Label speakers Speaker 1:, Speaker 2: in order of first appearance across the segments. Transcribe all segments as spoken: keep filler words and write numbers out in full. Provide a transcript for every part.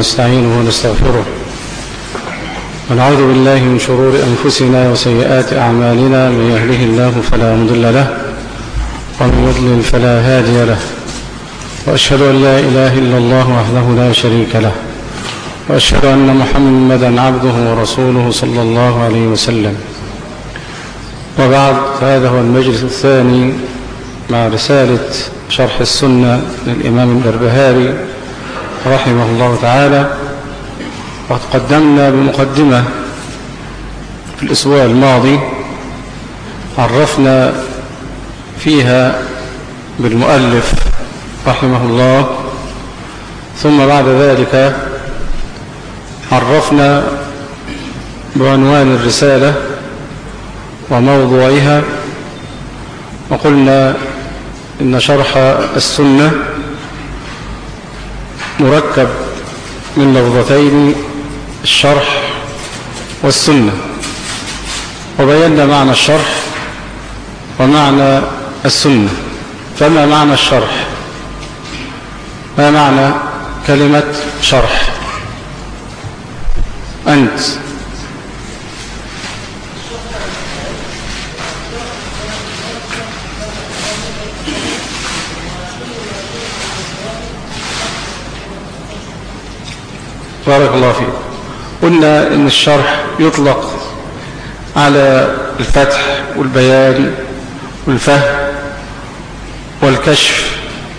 Speaker 1: ونستعينه ونستغفره ونعوذ بالله من شرور أنفسنا وسيئات أعمالنا. من يهده الله فلا مضل له ومن يضلل فلا هادي له، وأشهد أن لا إله إلا الله وحده لا شريك له، وأشهد أن محمدا عبده ورسوله صلى الله عليه وسلم. وبعد، فهذا هو المجلس الثاني مع رسالة شرح السنة للإمام البربهاري رحمه الله تعالى. وقد قدمنا بمقدمة في الأسبوع الماضي عرفنا فيها بالمؤلف رحمه الله، ثم بعد ذلك عرفنا بعنوان الرسالة وموضوعها، وقلنا إن شرح السنة مركب من لفظتين: الشرح والسنة. وبينا معنى الشرح ومعنى السنة. فما معنى الشرح؟ ما معنى كلمة شرح؟ أنت بارك الله فيك. قلنا إن الشرح يطلق على الفتح والبيان والفهم والكشف،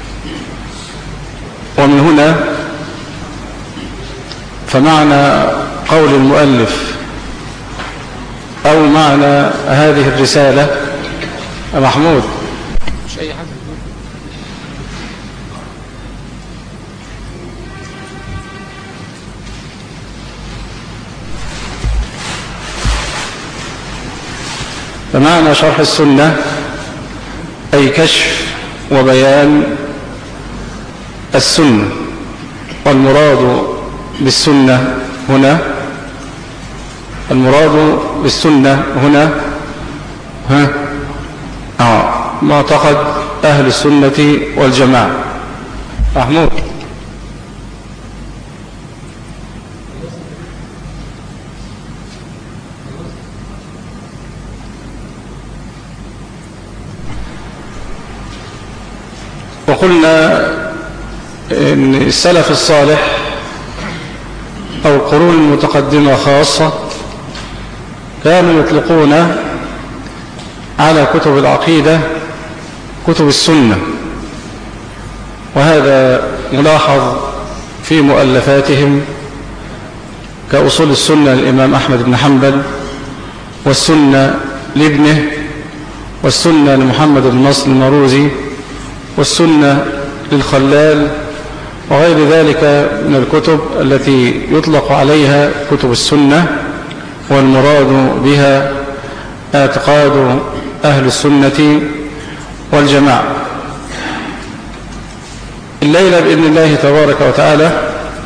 Speaker 1: ومن هنا فمعنى قول المؤلف أو معنى هذه الرسالة محمود مش أي حاجة. فمعنى شرح السنة أي كشف وبيان السنة. والمراد بالسنة هنا المراد بالسنة هنا ها آه معتقد أهل السنة والجماعة. محمود وقلنا إن السلف الصالح أو القرون المتقدمة خاصة كانوا يطلقون على كتب العقيدة كتب السنة، وهذا ملاحظ في مؤلفاتهم كأصول السنة للإمام أحمد بن حنبل، والسنة لابنه، والسنة لمحمد بن نصر المروزي، والسنة للخلال، وغير ذلك من الكتب التي يطلق عليها كتب السنة، والمراد بها اعتقاد أهل السنة والجماعة. الليلة بإذن الله تبارك وتعالى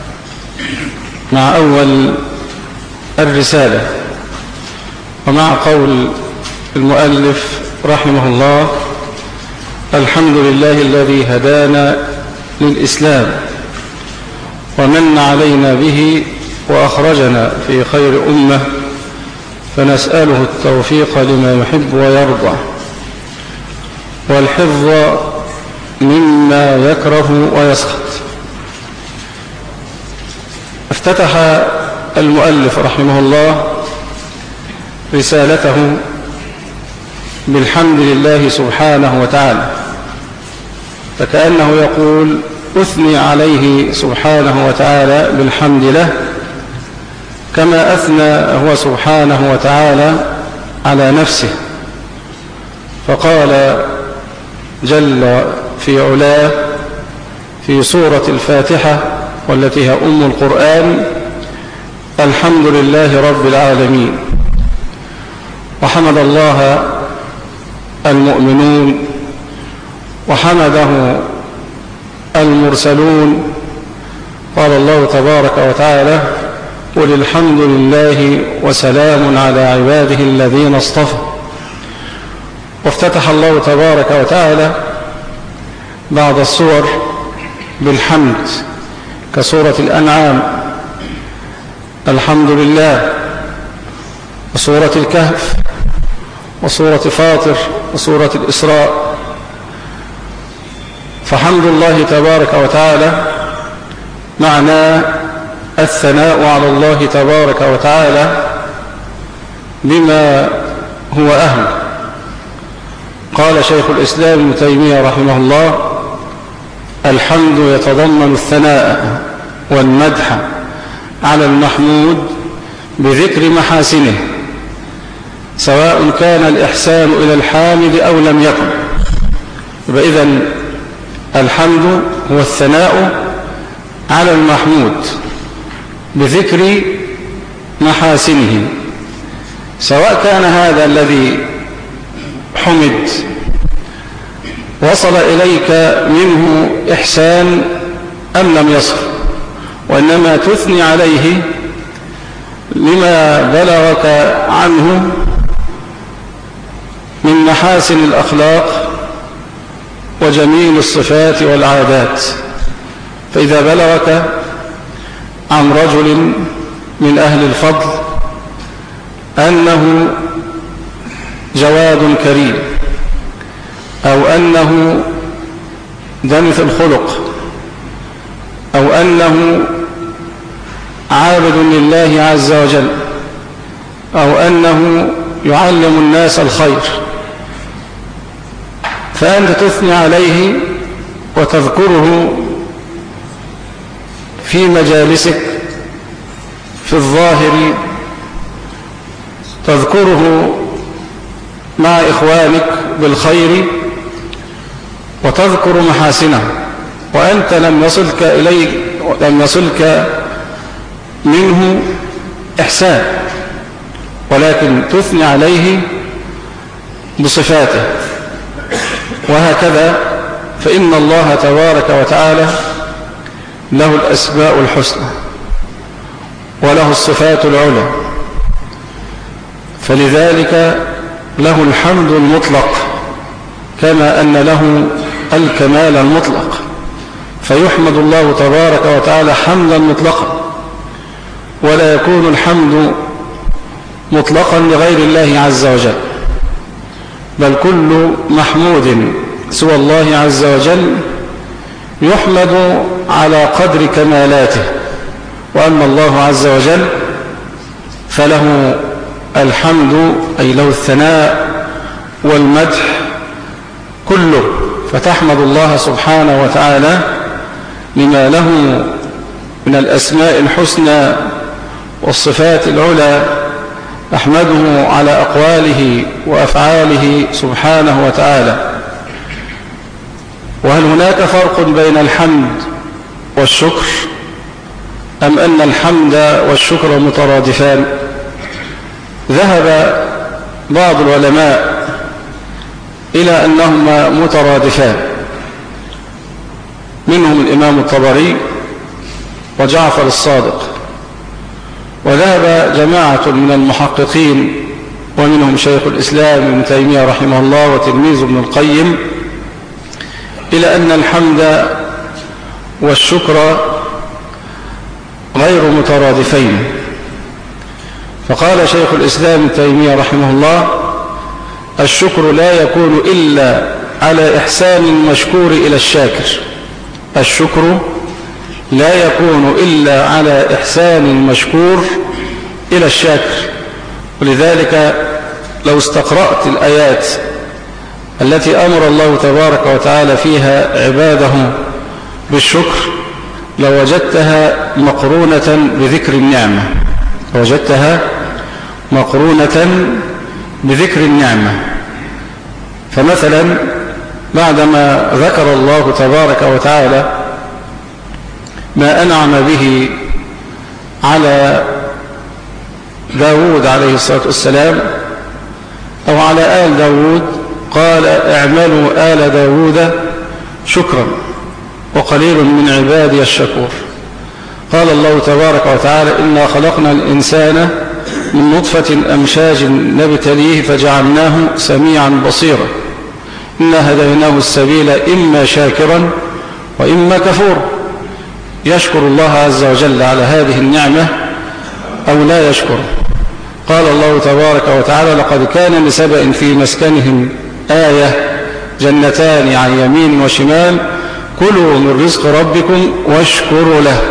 Speaker 1: مع أول الرسالة ومع قول المؤلف رحمه الله: الحمد لله الذي هدانا للإسلام ومن علينا به وأخرجنا في خير أمة، فنسأله التوفيق لما يحب ويرضى والحفظ مما يكره ويسخط. افتتح المؤلف رحمه الله رسالته بالحمد لله سبحانه وتعالى، فكأنه يقول: أثني عليه سبحانه وتعالى بالحمد له كما أثنى هو سبحانه وتعالى على نفسه، فقال جل في علاه في سورة الفاتحة والتي هي أم القرآن: الحمد لله رب العالمين. وحمد الله المؤمنون وحمده المرسلون. قال الله تبارك وتعالى: قل الحمد لله وسلام على عباده الذين اصطفى. وافتتح الله تبارك وتعالى بعض السور بالحمد كسورة الأنعام الحمد لله، وسورة الكهف، وسورة فاطر، وسورة الإسراء. فحمد الله تبارك وتعالى معنى الثناء على الله تبارك وتعالى بما هو أهل. قال شيخ الإسلام ابن تيمية رحمه الله: الحمد يتضمن الثناء والمدح على المحمود بذكر محاسنه، سواء كان الإحسان إلى الحامد أو لم يكن. فإذن الحمد هو الثناء على المحمود بذكر محاسنه، سواء كان هذا الذي حمد وصل إليك منه إحسان أم لم يصل، وإنما تثني عليه لما بلغك عنه من محاسن الأخلاق وجميل الصفات والعادات. فإذا بلغك عن رجل من أهل الفضل أنه جواد كريم، أو أنه دنث الخلق، أو أنه عابد لله عز وجل، أو أنه يعلم الناس الخير، فأنت تثني عليه وتذكره في مجالسك في الظاهر، تذكره مع إخوانك بالخير وتذكر محاسنه، وأنت لم يصلك إليه لم يصلك منه إحسان، ولكن تثني عليه بصفاته. وهكذا فإن الله تبارك وتعالى له الأسماء الحسنى وله الصفات العلى، فلذلك له الحمد المطلق، كما أن له الكمال المطلق، فيحمد الله تبارك وتعالى حمدا مطلقا، ولا يكون الحمد مطلقا لغير الله عز وجل، بل كل محمود سوى الله عز وجل يحمد على قدر كمالاته. وأما الله عز وجل فله الحمد، أي له الثناء والمدح كله، فتحمد الله سبحانه وتعالى لما له من الأسماء الحسنى والصفات العلى، أحمده على أقواله وأفعاله سبحانه وتعالى. وهل هناك فرق بين الحمد والشكر، أم أن الحمد والشكر مترادفان؟ ذهب بعض العلماء إلى أنهما مترادفان، منهم الإمام الطبري وجعفر الصادق، وذهب جماعة من المحققين ومنهم شيخ الإسلام ابن تيمية رحمه الله وتلميذ ابن القيم إلى أن الحمد والشكر غير مترادفين. فقال شيخ الإسلام ابن تيمية رحمه الله: الشكر لا يكون إلا على إحسان المشكور إلى الشاكر. الشكر لا يكون إلا على إحسان المشكور إلى الشاكر. ولذلك لو استقرأت الآيات التي أمر الله تبارك وتعالى فيها عباده بالشكر لوجدتها مقرونة بذكر النعمة، وجدتها مقرونة بذكر النعمة. فمثلا بعدما ذكر الله تبارك وتعالى ما أنعم به على داود عليه الصلاة والسلام أو على آل داود، قال: اعملوا آل داود شكرا وقليل من عبادي الشكور. قال الله تبارك وتعالى: إنا خلقنا الإنسان من نطفة أمشاج نبتليه فجعلناه سميعا بصيرا، إنا هديناه السبيل إما شاكرا وإما كفورا. يشكر الله عز وجل على هذه النعمة أو لا يشكر. قال الله تبارك وتعالى: لقد كان لسبأ في مسكنهم آية جنتان عن يمين وشمال كلوا من رزق ربكم واشكروا له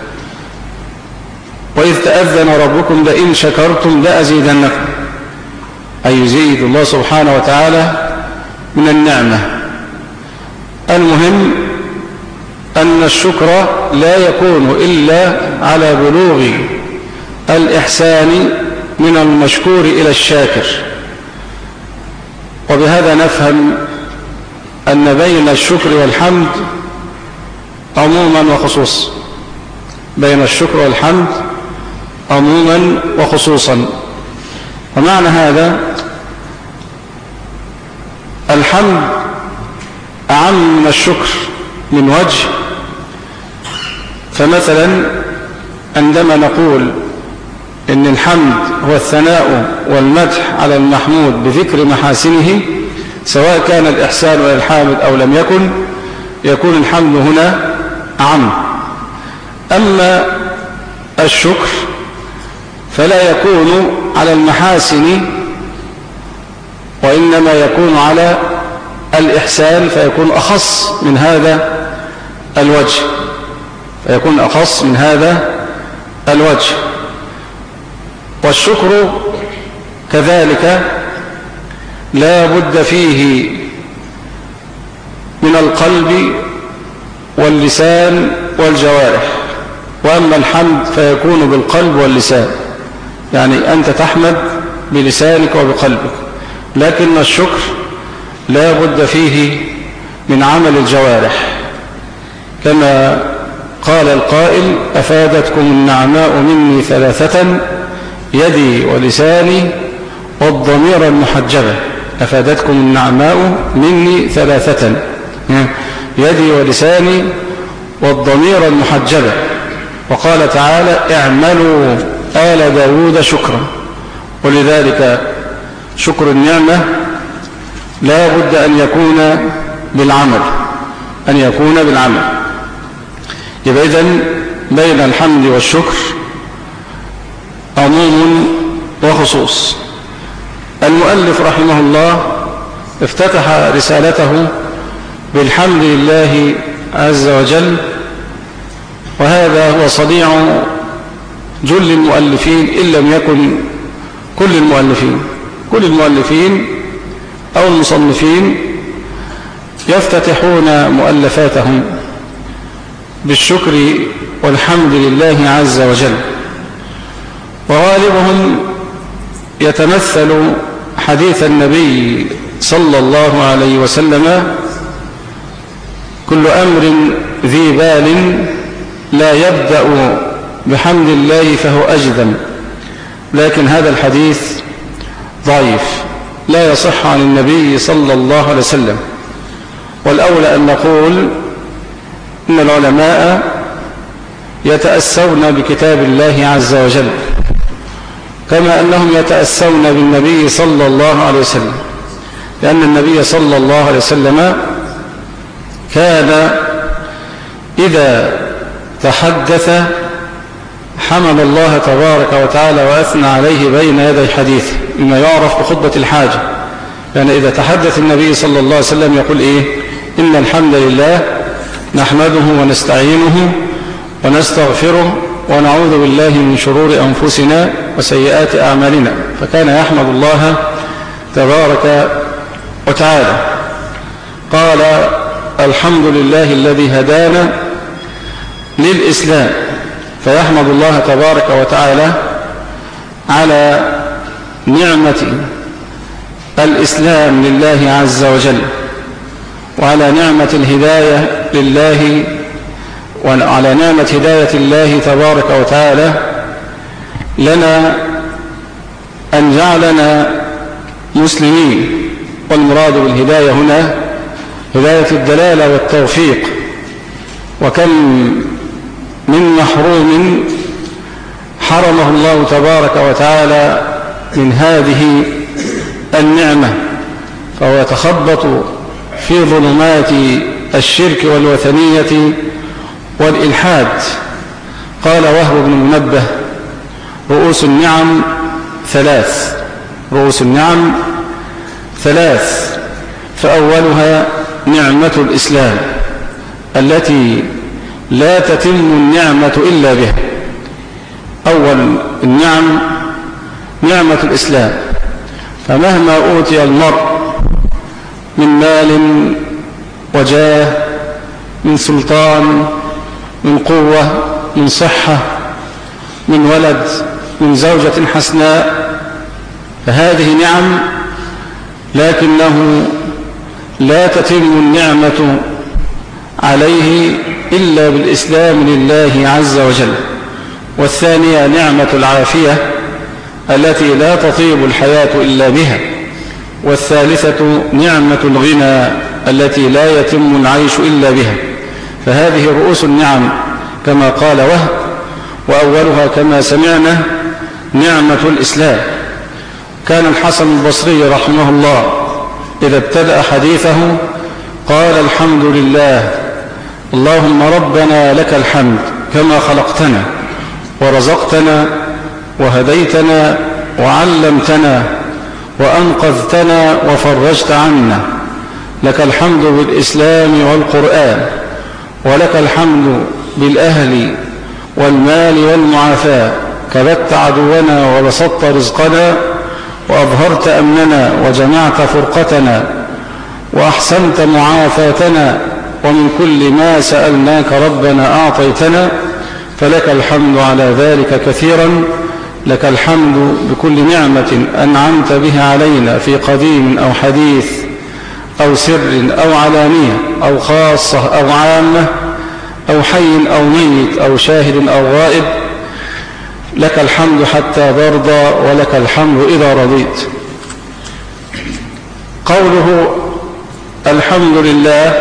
Speaker 1: وإذ تأذن ربكم لئن شكرتم لأزيدنكم، أي يزيد الله سبحانه وتعالى من النعمة. المهم أن الشكر لا يكون إلا على بلوغ الإحسان من المشكور إلى الشاكر. وبهذا نفهم أن بين الشكر والحمد عموما وخصوصا، بين الشكر والحمد عموما وخصوصا. ومعنى هذا الحمد أعم من الشكر من وجه. فمثلا عندما نقول إن الحمد هو الثناء والمدح على المحمود بذكر محاسنه، سواء كان الإحسان إلى الحامد أو لم يكن، يكون الحمد هنا أعم. أما الشكر فلا يكون على المحاسن، وإنما يكون على الإحسان، فيكون أخص من هذا الوجه فيكون أخص من هذا الوجه. والشكر كذلك لا بد فيه من القلب واللسان والجوارح. وأما الحمد فيكون بالقلب واللسان، يعني أنت تحمد بلسانك وبقلبك، لكن الشكر لا بد فيه من عمل الجوارح، كما قال القائل: أفادتكم النعماء مني ثلاثة يدي ولساني والضمير المحجبة. أفادتكم النعماء مني ثلاثة يدي ولساني والضمير المحجبة. وقال تعالى: اعملوا آل داود شكرا. ولذلك شكر النعمة لا بد أن يكون بالعمل أن يكون بالعمل يبقى إذن بين الحمد والشكر عموم وخصوص. المؤلف رحمه الله افتتح رسالته بالحمد لله عز وجل، وهذا هو صنيع جل المؤلفين إن لم يكن كل المؤلفين. كل المؤلفين أو المصنفين يفتتحون مؤلفاتهم بالشكر والحمد لله عز وجل، وغالبهم يتمثل حديث النبي صلى الله عليه وسلم: كل أمر ذي بال لا يبدأ بحمد الله فهو أجذم. لكن هذا الحديث ضعيف لا يصح عن النبي صلى الله عليه وسلم. والأولى أن نقول إن العلماء يتأسون بكتاب الله عز وجل كما أنهم يتأسون بالنبي صلى الله عليه وسلم، لأن النبي صلى الله عليه وسلم كان إذا تحدث حمد الله تبارك وتعالى وأثنى عليه بين يدي حديثه، مما يعرف بخطبة الحاجة. يعني إذا تحدث النبي صلى الله عليه وسلم يقول إيه؟ إن الحمد لله نحمده ونستعينه ونستغفره ونعوذ بالله من شرور أنفسنا وسيئات أعمالنا. فكان يحمد الله تبارك وتعالى. قال: الحمد لله الذي هدانا للإسلام. فيحمد الله تبارك وتعالى على نعمة الإسلام لله عز وجل، وعلى نعمة الهداية لله، وعلى نعمة هداية الله تبارك وتعالى لنا أن جعلنا مسلمين. والمراد بالهداية هنا هداية الدلالة والتوفيق. وكم من محروم حرمه الله تبارك وتعالى من هذه النعمة، فهو يتخبط في ظلمات الشرك والوثنية والإلحاد. قال وهب بن منبه رؤوس النعم ثلاث رؤوس النعم ثلاث فأولها نعمة الإسلام التي لا تتم النعمة إلا بها. أول النعم نعمة الإسلام، فمهما أوتي المرء من مال وجاه، من سلطان، من قوة، من صحة، من ولد، من زوجة حسناء، فهذه نعم، لكنه لا تتم النعمة عليه إلا بالإسلام لله عز وجل. والثانية نعمة العافية التي لا تطيب الحياة إلا بها. والثالثة نعمة الغنى التي لا يتم العيش إلا بها. فهذه رؤوس النعم كما قال وهب، وأولها كما سمعنا نعمة الإسلام. كان الحسن البصري رحمه الله إذا ابتدأ حديثه قال الحمد لله اللهم ربنا لك الحمد كما خلقتنا ورزقتنا وهديتنا وعلمتنا وأنقذتنا وفرجت عنا، لك الحمد بالإسلام والقرآن، ولك الحمد بالأهل والمال والمعافاة، كبت عدونا وبسطت رزقنا وأظهرت أمننا وجمعت فرقتنا وأحسنت معافاتنا، ومن كل ما سألناك ربنا أعطيتنا، فلك الحمد على ذلك كثيرا. لك الحمد بكل نعمة أنعمت بها علينا في قديم أو حديث أو سر أو علانية أو خاصة أو عامة أو حي أو ميت أو شاهد أو غائب، لك الحمد حتى ترضى ولك الحمد إذا رضيت. قوله الحمد لله،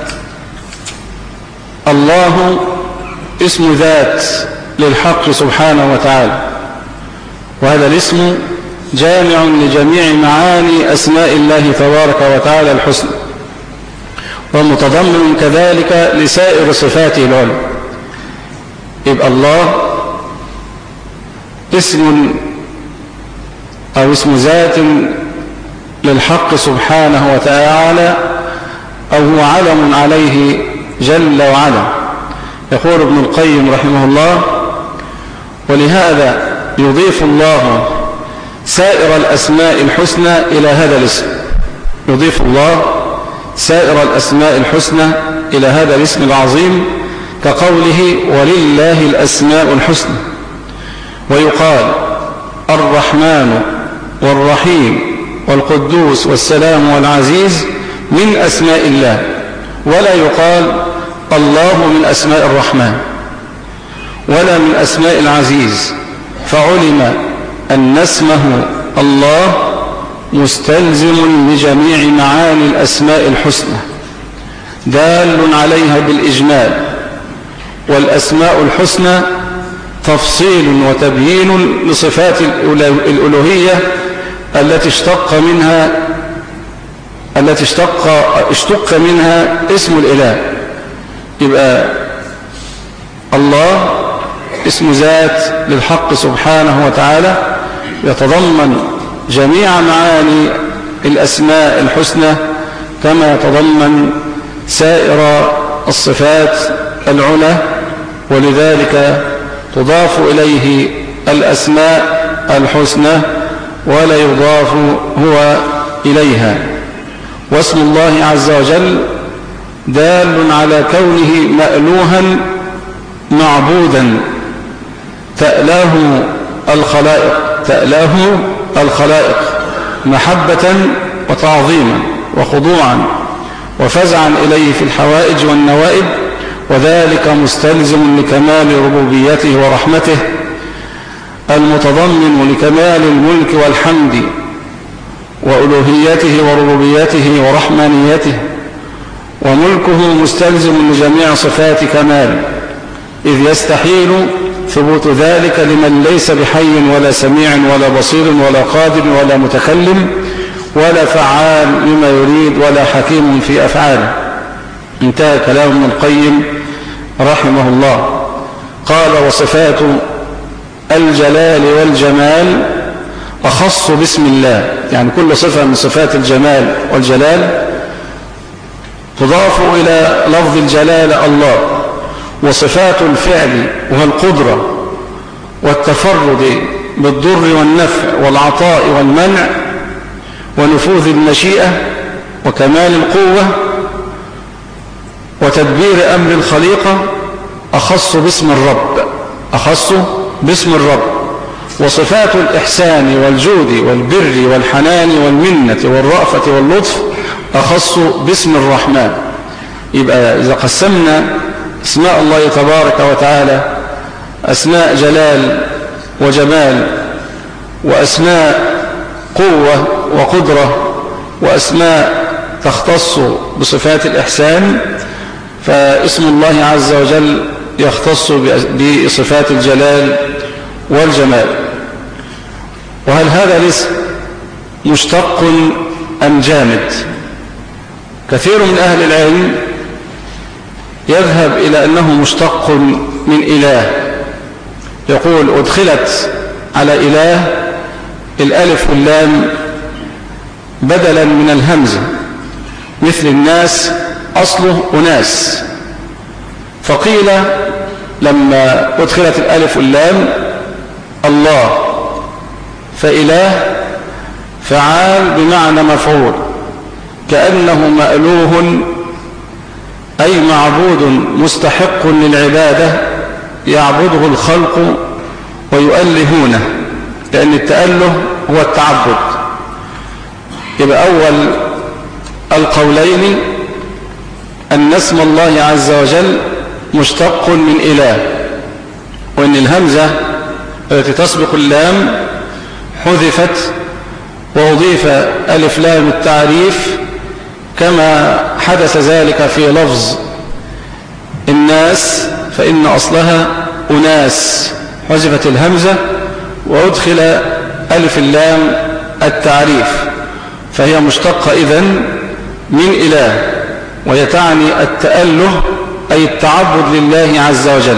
Speaker 1: الله اسم ذات للحق سبحانه وتعالى، وهذا الاسم جامع لجميع معاني أسماء الله تبارك وتعالى الحسنى، ومتضمن كذلك لسائر صفاته العلى. يبقى الله اسم أو اسم ذات للحق سبحانه وتعالى، أو هو علم عليه جل وعلا. يقول ابن القيم رحمه الله: ولهذا يضيف الله سائر الأسماء الحسنى إلى هذا الاسم. يضيف الله سائر الأسماء الحسنى إلى هذا الاسم العظيم، كقوله: ولله الأسماء الحسنى. ويقال الرحمن والرحيم والقدوس والسلام والعزيز من أسماء الله، ولا يقال الله من أسماء الرحمن ولا من أسماء العزيز، فعلم أن اسمه الله مستلزم لجميع معاني الأسماء الحسنى، دال عليها بالإجمال. والأسماء الحسنى تفصيل وتبيين لصفات الألوهية التي اشتق منها التي اشتق اشتق منها اسم الإله. يبقى الله اسم ذات للحق سبحانه وتعالى، يتضمن جميع معاني الأسماء الحسنى كما يتضمن سائر الصفات العلى، ولذلك تضاف إليه الأسماء الحسنى ولا يضاف هو إليها. واسم الله عز وجل دال على كونه مألوها معبودا، تألاه الخلائق تألاه الخلائق محبة وتعظيما وخضوعا وفزعا إليه في الحوائج والنوائب، وذلك مستلزم لكمال ربوبيته ورحمته، المتضمن لكمال الملك والحمد وألوهيته وربوبيته ورحمانيته. وملكه مستلزم لجميع صفات كمال، إذ يستحيل ثبوت ذلك لمن ليس بحي ولا سميع ولا بصير ولا قادر ولا متكلم ولا فعال لما يريد ولا حكيم في أفعاله. انتهى كلام ابن القيم رحمه الله. قال: وصفات الجلال والجمال أخص باسم الله، يعني كل صفة من صفات الجمال والجلال تضاف إلى لفظ الجلال الله، وصفات الفعل والقدرة والتفرد بالضر والنفع والعطاء والمنع ونفوذ المشيئة وكمال القوة وتدبير أمر الخليقة أخص باسم الرب، أخص باسم الرب. وصفات الإحسان والجود والبر والحنان والمنة والرأفة واللطف أخص باسم الرحمن. يبقى إذا قسمنا اسماء الله تبارك وتعالى أسماء جلال وجمال وأسماء قوة وقدرة وأسماء تختص بصفات الإحسان، فاسم الله عز وجل يختص بصفات الجلال والجمال. وهل هذا الاسم مشتق أم جامد؟ كثير من أهل العلم يذهب إلى أنه مشتق من إله، يقول أدخلت على إله الألف واللام بدلا من الهمزة، مثل الناس أصله أناس، فقيل لما أدخلت الألف واللام الله فإله فعال بمعنى مفعول، كأنه مألوه أي معبود مستحق للعبادة يعبده الخلق ويؤلهونه، لأن التأله هو التعبد. يبقى أول القولين أن اسم الله عز وجل مشتق من إله، وأن الهمزة التي تسبق اللام حذفت وأضيف ألف لام التعريف، كما حدث ذلك في لفظ الناس، فإن أصلها أناس، حذفت الهمزة وأدخل ألف اللام التعريف، فهي مشتقة إذن من إله، وهي تعني التأله أي التعبد لله عز وجل.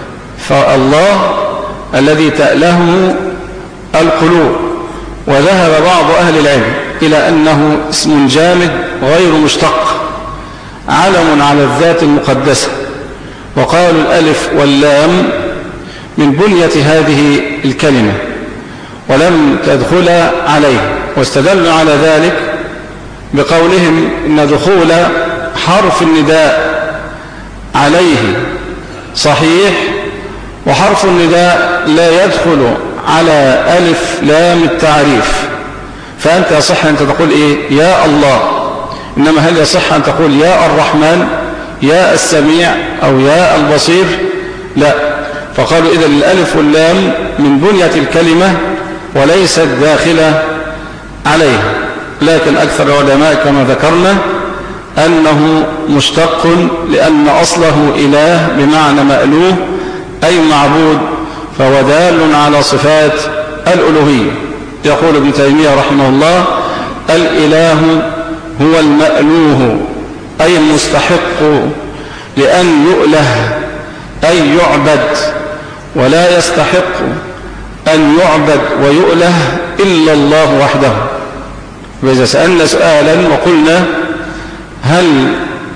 Speaker 1: فالله الذي تألهه القلوب. وذهب بعض أهل العلم إلى أنه اسم جامد غير مشتق، علم على الذات المقدسة، وقالوا الألف واللام من بنية هذه الكلمة ولم تدخل عليه، واستدلوا على ذلك بقولهم إن دخول حرف النداء عليه صحيح، وحرف النداء لا يدخل على ألف لام التعريف، فأنت يصح أن تقول إيه؟ يا الله، إنما هل يصح أن تقول يا الرحمن، يا السميع، أو يا البصير؟ لا. فقالوا إذا الألف واللام من بنية الكلمة وليست داخلة عليها، لكن أكثر العلماء كما ذكرنا أنه مشتق، لأن أصله إله بمعنى مألوه أي معبود، فهو دال على صفات الألوهية. يقول ابن تيمية رحمه الله: الإله هو المألوه أي المستحق لأن يؤله أي يعبد، ولا يستحق أن يعبد ويؤله إلا الله وحده. وإذا سألنا سؤالا وقلنا هل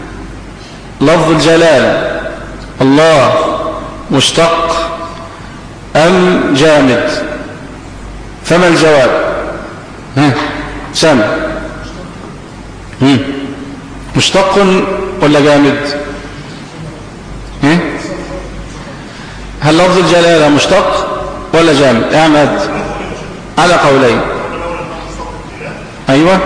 Speaker 1: لفظ الجلال الله مشتق أم جامد؟ فما الجواب؟ ها سامع، مشتق ولا جامد؟ ها؟ هل لفظ الجلالة مشتق ولا جامد يا أحمد؟ على قولين. أيوة،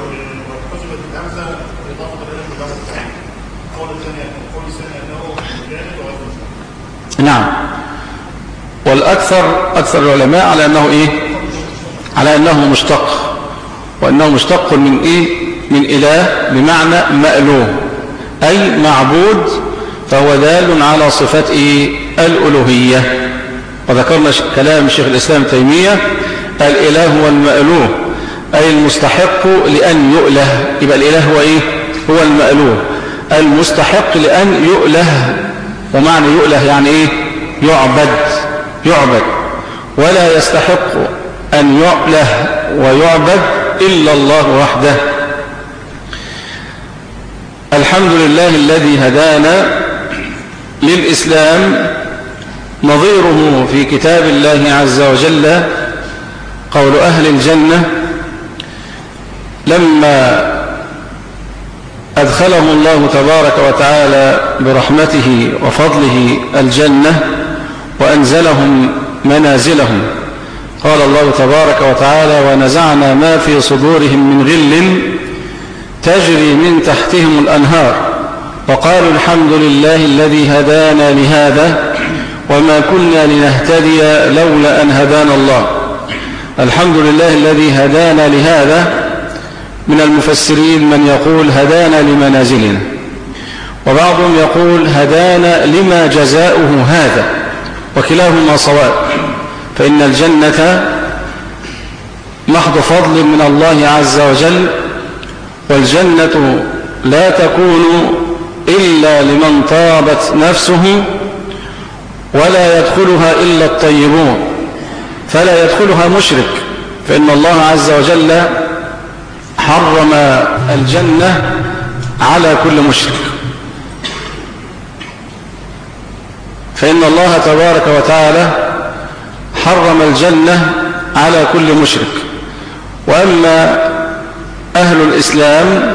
Speaker 1: نعم. والأكثر أكثر العلماء على أنه إيه؟ على أنه مشتق، وأنه مشتق من إيه؟ من إله بمعنى مألوه أي معبود، فهو دال على صفات إيه؟ الألوهية. وذكرنا كلام شيخ الإسلام تيمية: الإله هو المألوه أي المستحق لأن يؤله. يبقى الإله هو إيه؟ هو المألوه المستحق لأن يؤله. ومعنى يؤله يعني إيه؟ يعبد، يعبد. ولا يستحق أن يؤله ويعبد إلا الله وحده. الحمد لله الذي هدانا للإسلام. نظيره في كتاب الله عز وجل قول أهل الجنة لما أدخلهم الله تبارك وتعالى برحمته وفضله الجنة وأنزلهم منازلهم. قال الله تبارك وتعالى: ونزعنا ما في صدورهم من غل تجري من تحتهم الأنهار وقالوا الحمد لله الذي هدانا لهذا وما كنا لنهتدي لولا أن هدانا الله. الحمد لله الذي هدانا لهذا. من المفسرين من يقول هدانا لمنازلنا، وبعضهم يقول هدانا لما جزاؤه هذا، وكلاهما صواب، فإن الجنة محض فضل من الله عز وجل، والجنة لا تكون إلا لمن طابت نفسه، ولا يدخلها إلا الطيبون، فلا يدخلها مشرك، فإن الله عز وجل حرم الجنة على كل مشرك. فإن الله تبارك وتعالى حرم الجنة على كل مشرك. وأما أهل الإسلام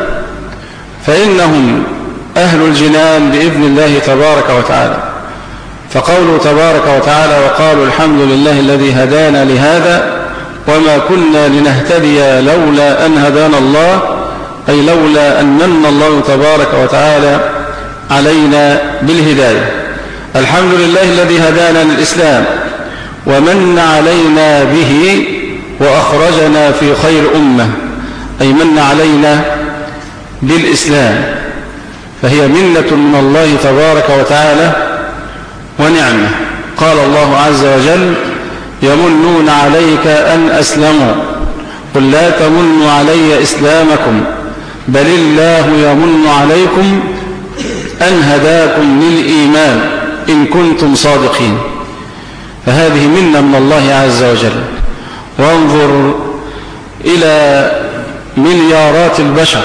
Speaker 1: فإنهم أهل الجنان بإذن الله تبارك وتعالى. فقوله تبارك وتعالى: وقالوا الحمد لله الذي هدانا لهذا وما كنا لنهتدي لولا أن هدانا الله، أي لولا أن من الله تبارك وتعالى علينا بالهداية. الحمد لله الذي هدانا للإسلام ومن علينا به وأخرجنا في خير أمة، أي من علينا بالإسلام، فهي منة من الله تبارك وتعالى ونعمة. قال الله عز وجل: يمنون عليك أن أسلموا قل لا تمنوا علي إسلامكم بل الله يمن عليكم أن هداكم للإيمان إن كنتم صادقين. فهذه منة من الله عز وجل. وانظر إلى مليارات البشر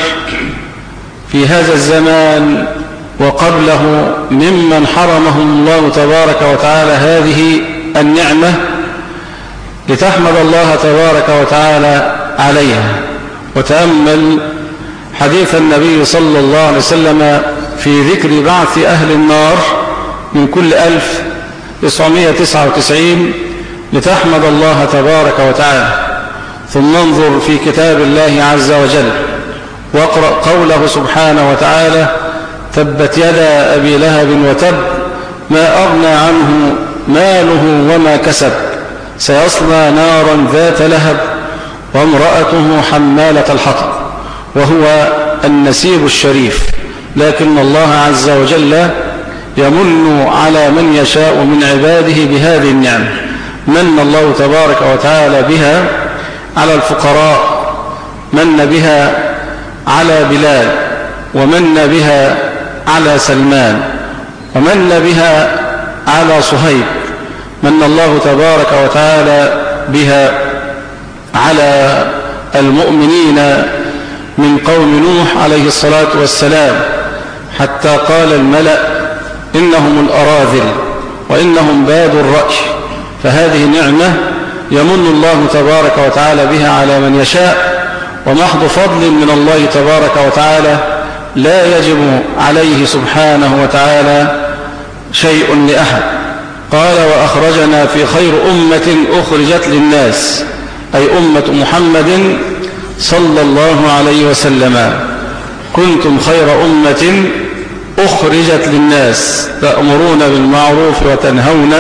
Speaker 1: في هذا الزمان وقبله ممن حرمهم الله تبارك وتعالى هذه النعمة، لتحمد الله تبارك وتعالى عليها. وتأمل حديث النبي صلى الله عليه وسلم في ذكر بعث أهل النار من كل ألف تسعمائة وتسعة وتسعين لتحمد الله تبارك وتعالى. ثم انظر في كتاب الله عز وجل واقرأ قوله سبحانه وتعالى: تبت يدا أبي لهب وتب ما أغنى عنه ماله وما كسب سيصلى نارا ذات لهب وامرأته حمالة الحطب. وهو النسيب الشريف. لكن الله عز وجل يمن على من يشاء من عباده بهذه النعمة. من الله تبارك وتعالى بها على الفقراء، من بها على بلال، ومن بها على سلمان، ومن بها على صهيب. من الله تبارك وتعالى بها على المؤمنين من قوم نوح عليه الصلاة والسلام، حتى قال الملأ إنهم الأراذل وإنهم باد الرأي. فهذه نعمة يمن الله تبارك وتعالى بها على من يشاء، ومحض فضل من الله تبارك وتعالى لا يجب عليه سبحانه وتعالى شيء لأحد. قال: وأخرجنا في خير أمة أخرجت للناس، أي أمة محمد صلى الله عليه وسلم. كنتم خير أمة أخرجت للناس تأمرون بالمعروف وتنهون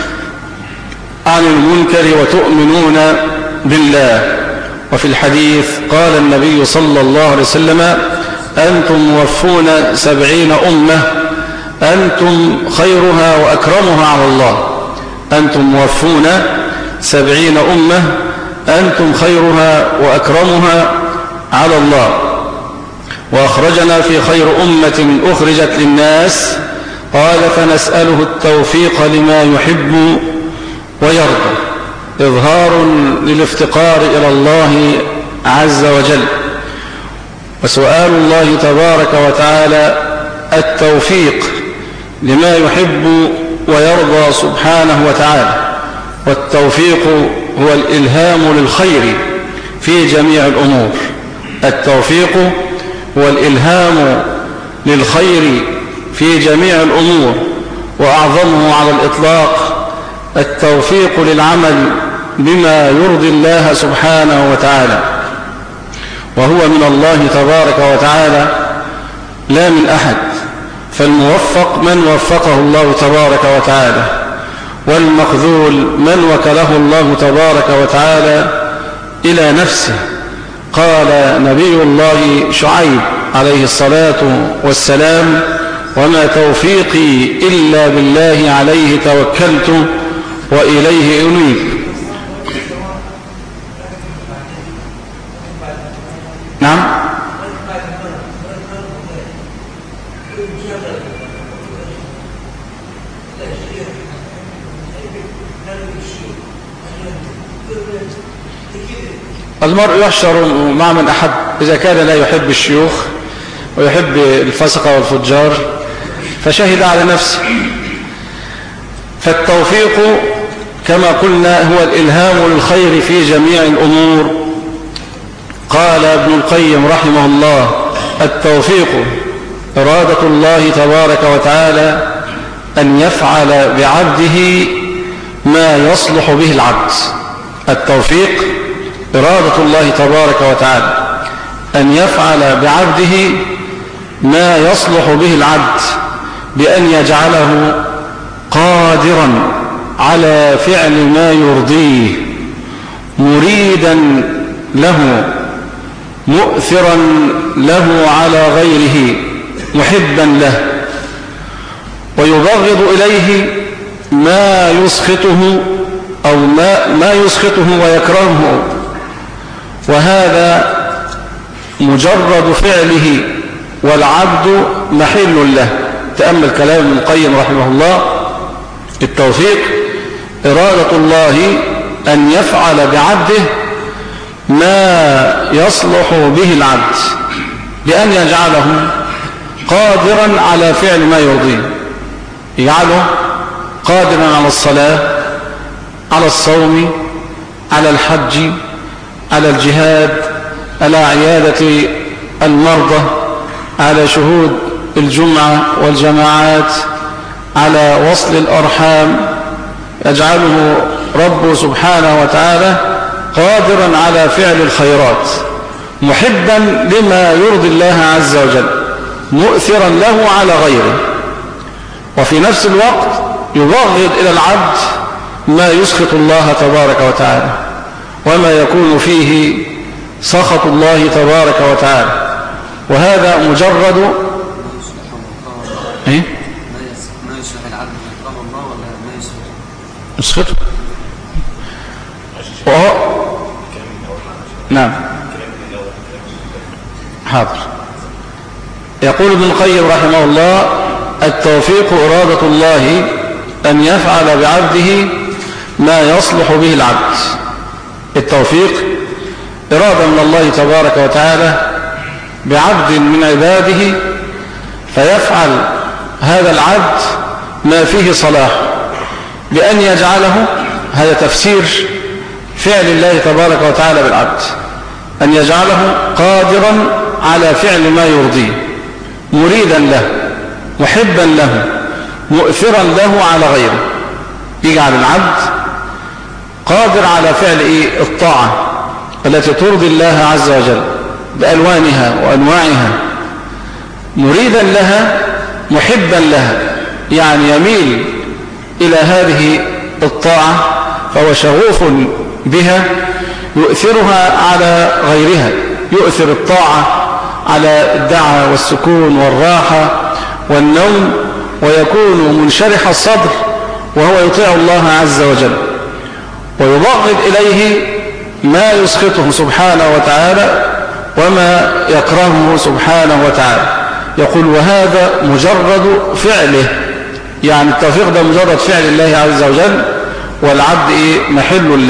Speaker 1: عن المنكر وتؤمنون بالله. وفي الحديث قال النبي صلى الله عليه وسلم: أنتم موفون سبعين أمة أنتم خيرها وأكرمها على الله. أنتم موفون سبعين أمة أنتم خيرها وأكرمها على الله. وأخرجنا في خير أمة أخرجت للناس. قال: فنسأله التوفيق لما يحب ويرضى. إظهار للافتقار إلى الله عز وجل، وسؤال الله تبارك وتعالى التوفيق لما يحب ويرضى سبحانه وتعالى. والتوفيق هو الإلهام للخير في جميع الأمور. التوفيق هو الإلهام للخير في جميع الأمور، وأعظمه على الإطلاق التوفيق للعمل بما يرضي الله سبحانه وتعالى، وهو من الله تبارك وتعالى لا من أحد. فالموفق من وفقه الله تبارك وتعالى، والمخذول من وكله الله تبارك وتعالى إلى نفسه. قال نبي الله شعيب عليه الصلاة والسلام: وما توفيقي إلا بالله عليه توكلت وإليه أنيب. نعم. المرء يحشر مع من أحب، إذا كان لا يحب الشيوخ ويحب الفسقة والفجار فشهد على نفسه. فالتوفيق كما قلنا هو الإلهام للخير في جميع الأمور. قال ابن القيم رحمه الله: التوفيق إرادة الله تبارك وتعالى أن يفعل بعبده ما يصلح به العبد. التوفيق إرادة الله تبارك وتعالى أن يفعل بعبده ما يصلح به العبد، بأن يجعله قادرا على فعل ما يرضيه، مريدا له، مؤثرا له على غيره، محبا له، ويبغض إليه ما يسخطه أو ما, ما يسخطه ويكرهه. وهذا مجرد فعله والعبد محل له. تأمل كلام ابن القيم رحمه الله: التوفيق إرادة الله أن يفعل بعبده ما يصلح به العبد، بأن يجعله قادرا على فعل ما يرضيه، يجعله قادرا على الصلاة، على الصوم، على الحج، على الجهاد، على عيادة المرضى، على شهود الجمعة والجماعات، على وصل الأرحام. يجعله رب سبحانه وتعالى قادرا على فعل الخيرات، محبا لما يرضي الله عز وجل، مؤثرا له على غيره. وفي نفس الوقت يبغض إلى العبد ما يسخط الله تبارك وتعالى، وما يكون فيه سخط الله تبارك وتعالى. وهذا مجرد ايه
Speaker 2: ما يسخط العبد يكره الله ولا ما يسخط
Speaker 1: يسخطه. وهو نعم حاضر. يقول ابن القيم رحمه الله: التوفيق إرادة الله أن يفعل بعبده ما يصلح به العبد. التوفيق إرادة من الله تبارك وتعالى بعبد من عباده، فيفعل هذا العبد ما فيه صلاح، بأن يجعله، هذا تفسير فعل الله تبارك وتعالى بالعبد، أن يجعله قادرا على فعل ما يرضيه، مريدا له، محبا له، مؤثرا له على غيره. يجعل العبد قادر على فعل إيه؟ الطاعة التي ترضي الله عز وجل بألوانها وأنواعها، مريدا لها، محبا لها، يعني يميل إلى هذه الطاعة، فهو شغوف بها، يؤثرها على غيرها، يؤثر الطاعة على الدعوة والسكون والراحة والنوم، ويكون منشرح الصدر وهو يطيع الله عز وجل، ويبغض إليه ما يسخطه سبحانه وتعالى وما يكرهه سبحانه وتعالى. يقول: وهذا مجرد فعله، يعني التوفيق ده مجرد فعل الله عز وجل، والعبد إيه؟ محل له.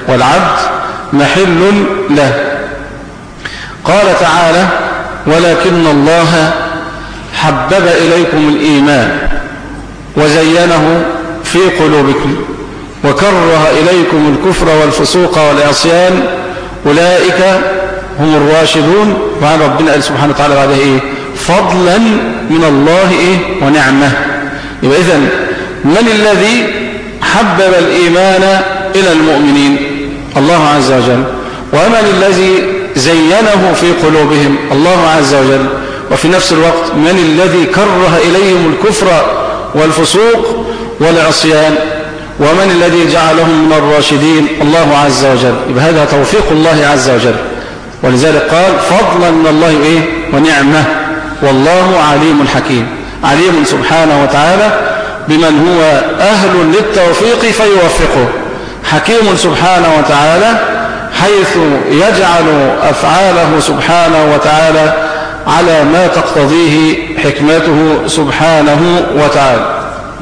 Speaker 1: والعبد محل له. قال تعالى: ولكن الله حبب إليكم الإيمان وزينه في قلوبكم وكره إليكم الكفر والفسوق والعصيان أولئك هم الراشدون. وعن ربنا قال سبحانه وتعالى بعدها إيه؟ فضلا من الله إيه؟ ونعمه. يبقى إذن من الذي حبب الإيمان إلى المؤمنين؟ الله عز وجل. ومن الذي زينه في قلوبهم؟ الله عز وجل. وفي نفس الوقت من الذي كره إليهم الكفر والفسوق والعصيان؟ ومن الذي جعلهم من الراشدين؟ الله عز وجل. يبقى هذا توفيق الله عز وجل، ولذلك قال فضلا من الله إيه؟ ونعمه، والله عليم حكيم. عليم سبحانه وتعالى بمن هو أهل للتوفيق فيوفقه، حكيم سبحانه وتعالى حيث يجعل أفعاله سبحانه وتعالى على ما تقتضيه حكمته سبحانه وتعالى.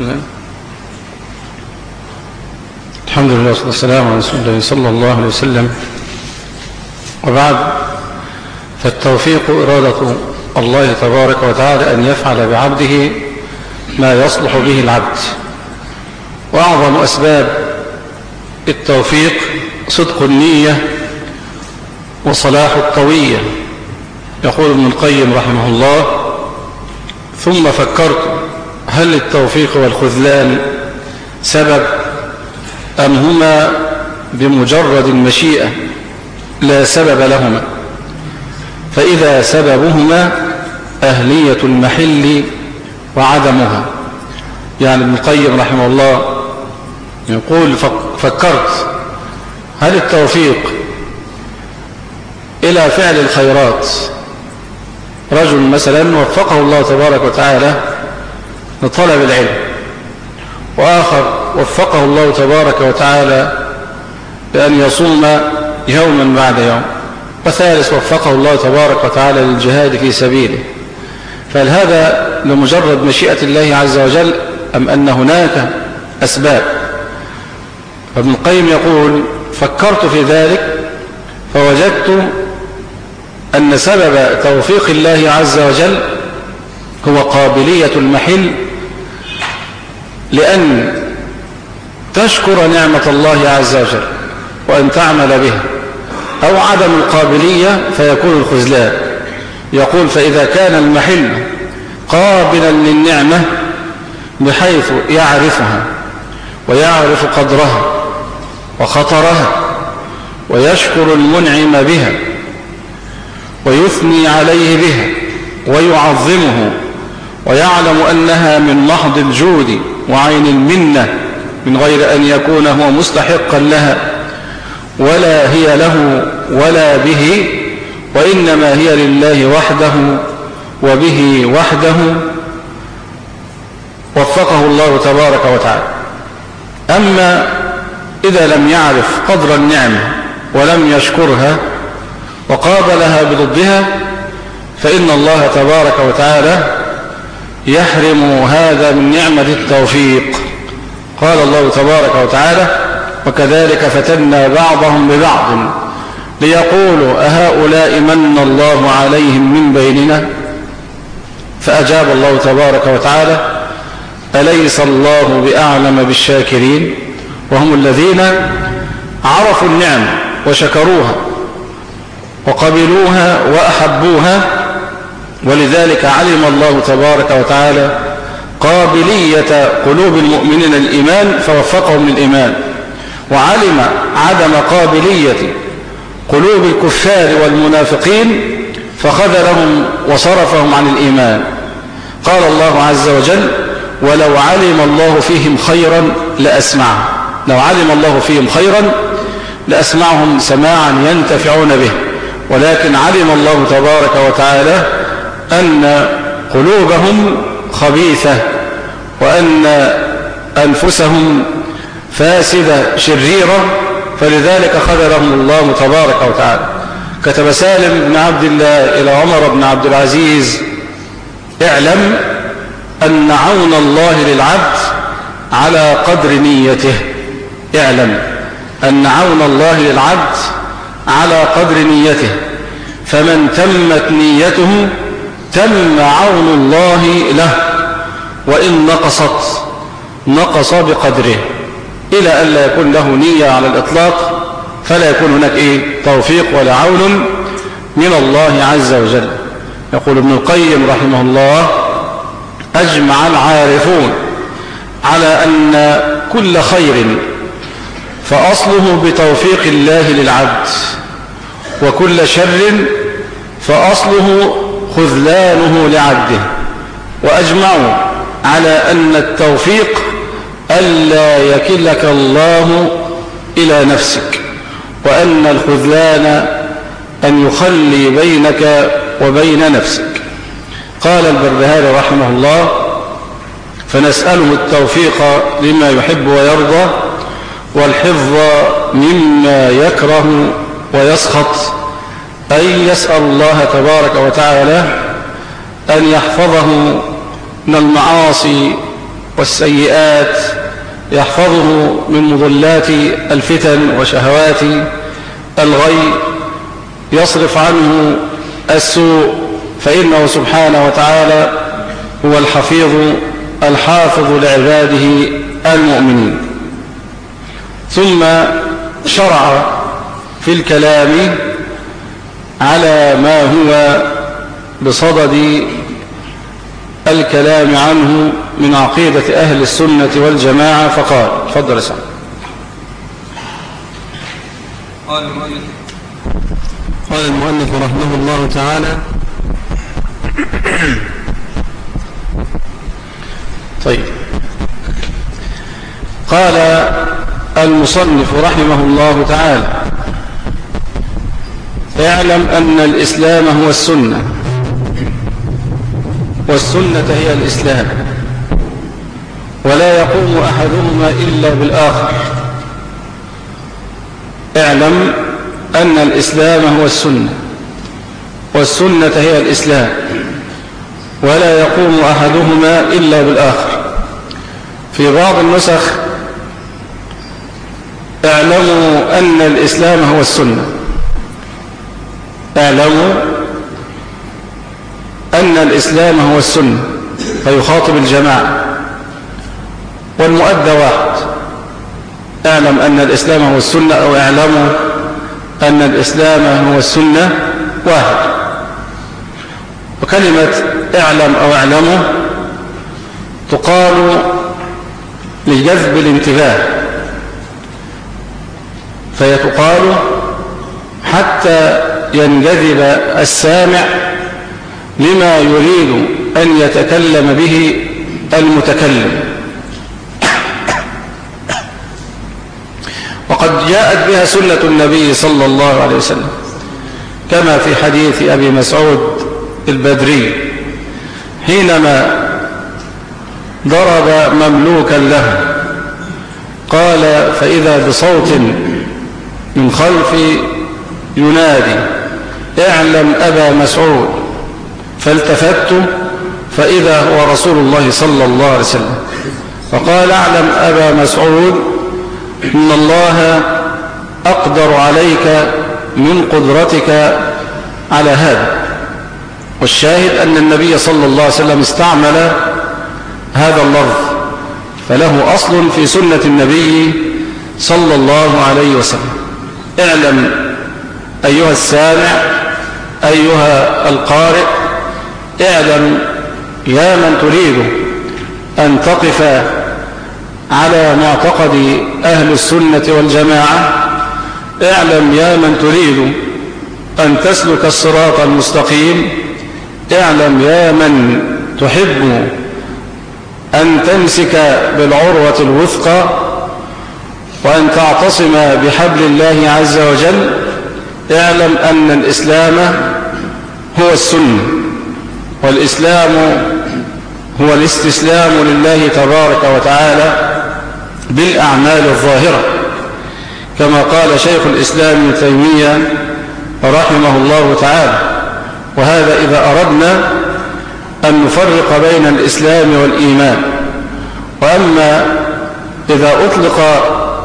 Speaker 1: الحمد لله والصلاة والسلام على رسول الله صلى الله عليه وسلم. وبعد، فالتوفيق إرادة الله تبارك وتعالى أن يفعل بعبده ما يصلح به العبد. وأعظم أسباب التوفيق صدق النية وصلاح الطوية. يقول ابن القيم رحمه الله: ثم فكرت هل التوفيق والخذلان سبب أم هما بمجرد المشيئة لا سبب لهما؟ فإذا سببهما أهلية المحل وعدمها. يعني ابن القيم رحمه الله يقول: فكرت هل التوفيق إلى فعل الخيرات، رجل مثلا وفقه الله تبارك وتعالى لطلب العلم، وآخر وفقه الله تبارك وتعالى بأن يصوم يوما بعد يوم، وثالث وفقه الله تبارك وتعالى للجهاد في سبيله، فهل هذا لمجرد مشيئة الله عز وجل أم أن هناك أسباب؟ فابن القيم يقول: فكرت في ذلك فوجدت أن سبب توفيق الله عز وجل هو قابلية المحل لأن تشكر نعمة الله عز وجل وأن تعمل بها، أو عدم القابلية فيكون الخذلان. يقول: فإذا كان المحل قابلا للنعمة بحيث يعرفها ويعرف قدرها وخطرها ويشكر المنعم بها ويثني عليه بها ويعظمه ويعلم أنها من محض الجود وعين المنة من غير أن يكون هو مستحقا لها ولا هي له ولا به، وإنما هي لله وحده وبه وحده، وفقه الله تبارك وتعالى. أما إذا لم يعرف قدر النعمة ولم يشكرها وقابلها بضدها فإن الله تبارك وتعالى يحرم هذا من نعمة التوفيق. قال الله تبارك وتعالى: وكذلك فتنا بعضهم ببعض ليقولوا أهؤلاء من الله عليهم من بيننا؟ فأجاب الله تبارك وتعالى: أليس الله بأعلم بالشاكرين؟ وهم الذين عرفوا النعم وشكروها وقبلوها وأحبوها، ولذلك علم الله تبارك وتعالى قابلية قلوب المؤمنين الإيمان فوفقهم للإيمان، وعلم عدم قابلية قلوب الكفار والمنافقين فخذلهم وصرفهم عن الإيمان. قال الله عز وجل: ولو علم الله فيهم خيرا لأسمعهم. لو علم الله فيهم خيرا لأسمعهم سماعا ينتفعون به، ولكن علم الله تبارك وتعالى أن قلوبهم خبيثة وأن أنفسهم فاسدة شريرة، فلذلك خذلهم الله تبارك وتعالى. كتب سالم بن عبد الله إلى عمر بن عبد العزيز: اعلم أن عون الله للعبد على قدر نيته. اعلم أن عون الله للعبد على قدر نيته، فمن تمت نيته تم عون الله له، وإن نقصت نقص بقدره، إلى أن لا يكون له نية على الإطلاق، فلا يكون هناك إيه؟ توفيق ولا عون من الله عز وجل. يقول ابن القيم رحمه الله: أجمع العارفون على أن كل خير فأصله بتوفيق الله للعبد، وكل شر فأصله خذلانه لعبده، وأجمعوا على أن التوفيق ألا يكلك الله إلى نفسك، وأن الخذلان أن يخلي بينك وبين نفسك. قال البربهاري رحمه الله: فنسأله التوفيق لما يحب ويرضى، والحفظ مما يكره ويسخط، أي يسأل الله تبارك وتعالى أن يحفظه من المعاصي والسيئات، يحفظه من مضلات الفتن وشهوات الغي، يصرف عنه السوء، فإنه سبحانه وتعالى هو الحفيظ الحافظ لعباده المؤمنين. ثم شرع في الكلام على ما هو بصدد الكلام عنه من عقيدة أهل السنة والجماعة، فقال: تفضل يا سعد.
Speaker 3: قال المؤلف قال المؤلف رحمه الله تعالى:
Speaker 1: طيب. قال المصنف رحمه الله تعالى: اعلم أن الإسلام هو السنة، والسنة هي الإسلام، ولا يقوم أحدهما إلا بالآخر. اعلم أن الإسلام هو السنة، والسنة هي الإسلام، ولا يقوم أحدهما إلا بالآخر. في بعض النسخ: اعلموا أن الإسلام هو السنة. اعلموا أن الإسلام هو السنة، فيخاطب الجماعة، والمؤدى واحد: اعلم أن الإسلام هو السنة، أو اعلموا أن الإسلام هو السنة واحد. وكلمة اعلم أو اعلموا تقال لجذب الانتباه، فهي تقال حتى ينجذب السامع لما يريد أن يتكلم به المتكلم. وقد جاءت بها سنة النبي صلى الله عليه وسلم، كما في حديث أبي مسعود البدري حينما ضرب مملوكا له، قال: فإذا بصوت من خلفي ينادي: اعلم أبا مسعود، فالتفت فإذا هو رسول الله صلى الله عليه وسلم، فقال: اعلم أبا مسعود إن الله أقدر عليك من قدرتك على هذا. والشاهد أن النبي صلى الله عليه وسلم استعمل هذا اللفظ، فله أصل في سنة النبي صلى الله عليه وسلم. اعلم أيها السامع، أيها القارئ، اعلم يا من تريد أن تقف على معتقد أهل السنة والجماعة، اعلم يا من تريد أن تسلك الصراط المستقيم، اعلم يا من تحب أن تمسك بالعروة الوثقى وأن تعتصم بحبل الله عز وجل، اعلم أن الإسلام هو السنة، والإسلام هو الاستسلام لله تبارك وتعالى بالأعمال الظاهرة، كما قال شيخ الإسلام ابن تيمية رحمه الله تعالى. وهذا إذا أردنا أن نفرق بين الإسلام والإيمان. وأما إذا أطلق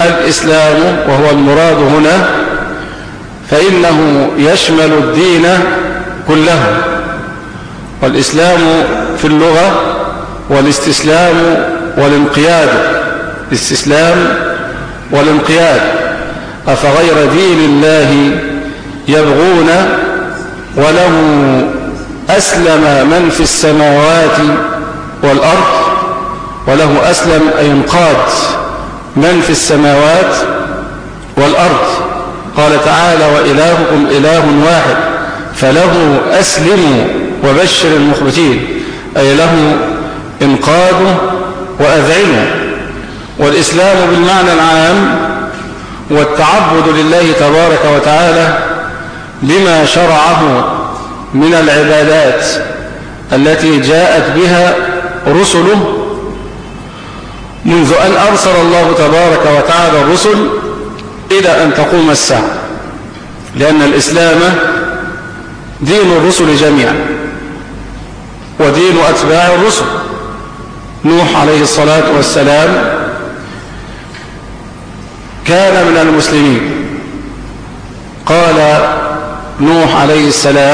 Speaker 1: الإسلام وهو المراد هنا فإنه يشمل الدين كله. والإسلام في اللغة والاستسلام والانقياد، الاستسلام والانقياد. أفغير دين الله يبغون وله أسلم من في السماوات والأرض، وله أسلم أي انقاد من في السماوات والأرض. قال تعالى وإلهكم إله واحد فله أسلموا وبشر المخبتين، أي له انقاده وأذعنه. والإسلام بالمعنى العام هو التعبد لله تبارك وتعالى بما شرعه من العبادات التي جاءت بها رسله منذ أن أرسل الله تبارك وتعالى الرسل إلى أن تقوم الساعة، لأن الإسلام دين الرسل جميعا ودين أتباع الرسل. نوح عليه الصلاة والسلام كان من المسلمين. قال نوح عليه السلام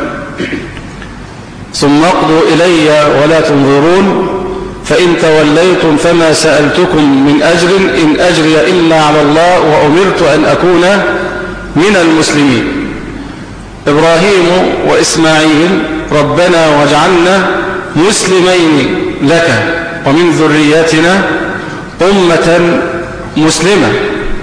Speaker 1: ثم اقضوا إلي ولا تنظرون فإن توليتم فما سألتكم من أجر إن أجري إلا على الله وأمرت أن أكون من المسلمين. إبراهيم وإسماعيل ربنا واجعلنا مسلمين لك ومن ذريتنا أمة مسلمة.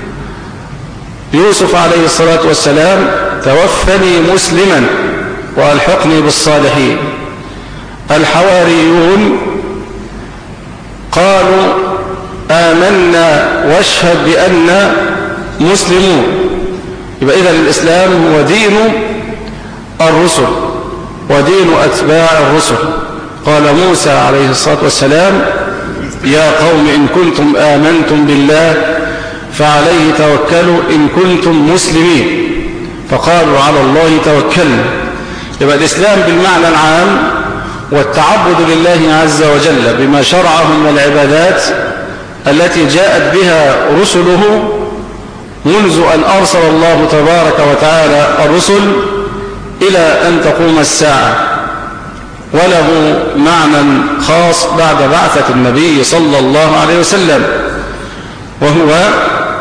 Speaker 1: يوسف عليه الصلاة والسلام توفني مسلما وألحقني بالصالحين. الحواريون قالوا آمنا واشهد بأننا مسلمون. يبقى إذن الإسلام هو دين الرسل ودين أتباع الرسل. قال موسى عليه الصلاة والسلام يا قوم إن كنتم آمنتم بالله فعليه توكلوا إن كنتم مسلمين، فقالوا على الله توكلنا. يبقى الإسلام بالمعنى العام والتعبد لله عز وجل بما شرعه من العبادات التي جاءت بها رسله منذ أن أرسل الله تبارك وتعالى الرسل إلى أن تقوم الساعة. وله معنى خاص بعد بعثة النبي صلى الله عليه وسلم، وهو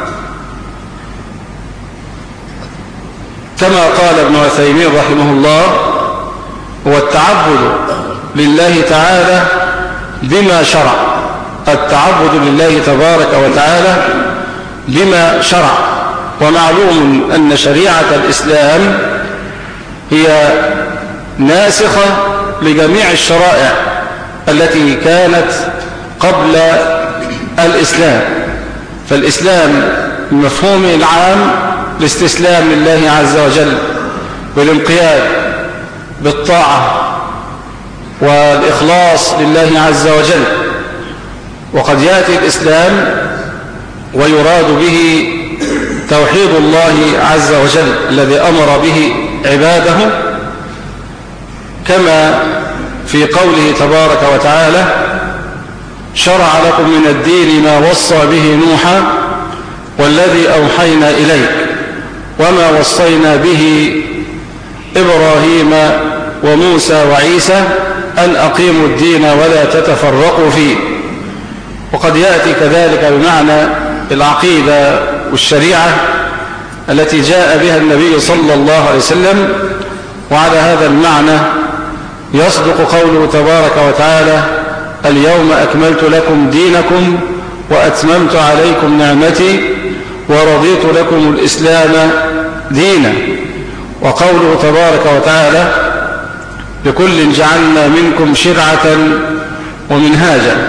Speaker 1: كما قال ابن عثيمين رحمه الله هو التعبد لله تعالى بما شرع. التعبد لله تبارك وتعالى بما شرع. ومعلوم أن شريعة الإسلام هي ناسخة لجميع الشرائع التي كانت قبل الإسلام. فالإسلام بمفهومه العام الاستسلام لله عز وجل والانقياد بالطاعة والإخلاص لله عز وجل. وقد يأتي الإسلام ويراد به توحيد الله عز وجل الذي أمر به عباده، كما في قوله تبارك وتعالى شرع لكم من الدين ما وصى به نوحا والذي أوحينا إليك وما وصينا به إبراهيم وموسى وعيسى أن أقيموا الدين ولا تتفرقوا فيه. وقد يأتي كذلك بمعنى العقيدة والشريعة التي جاء بها النبي صلى الله عليه وسلم. وعلى هذا المعنى يصدق قوله تبارك وتعالى اليوم أكملت لكم دينكم وأتممت عليكم نعمتي ورضيت لكم الإسلام دينا. وقوله تبارك وتعالى لكل جعلنا منكم شرعة ومنهاجا.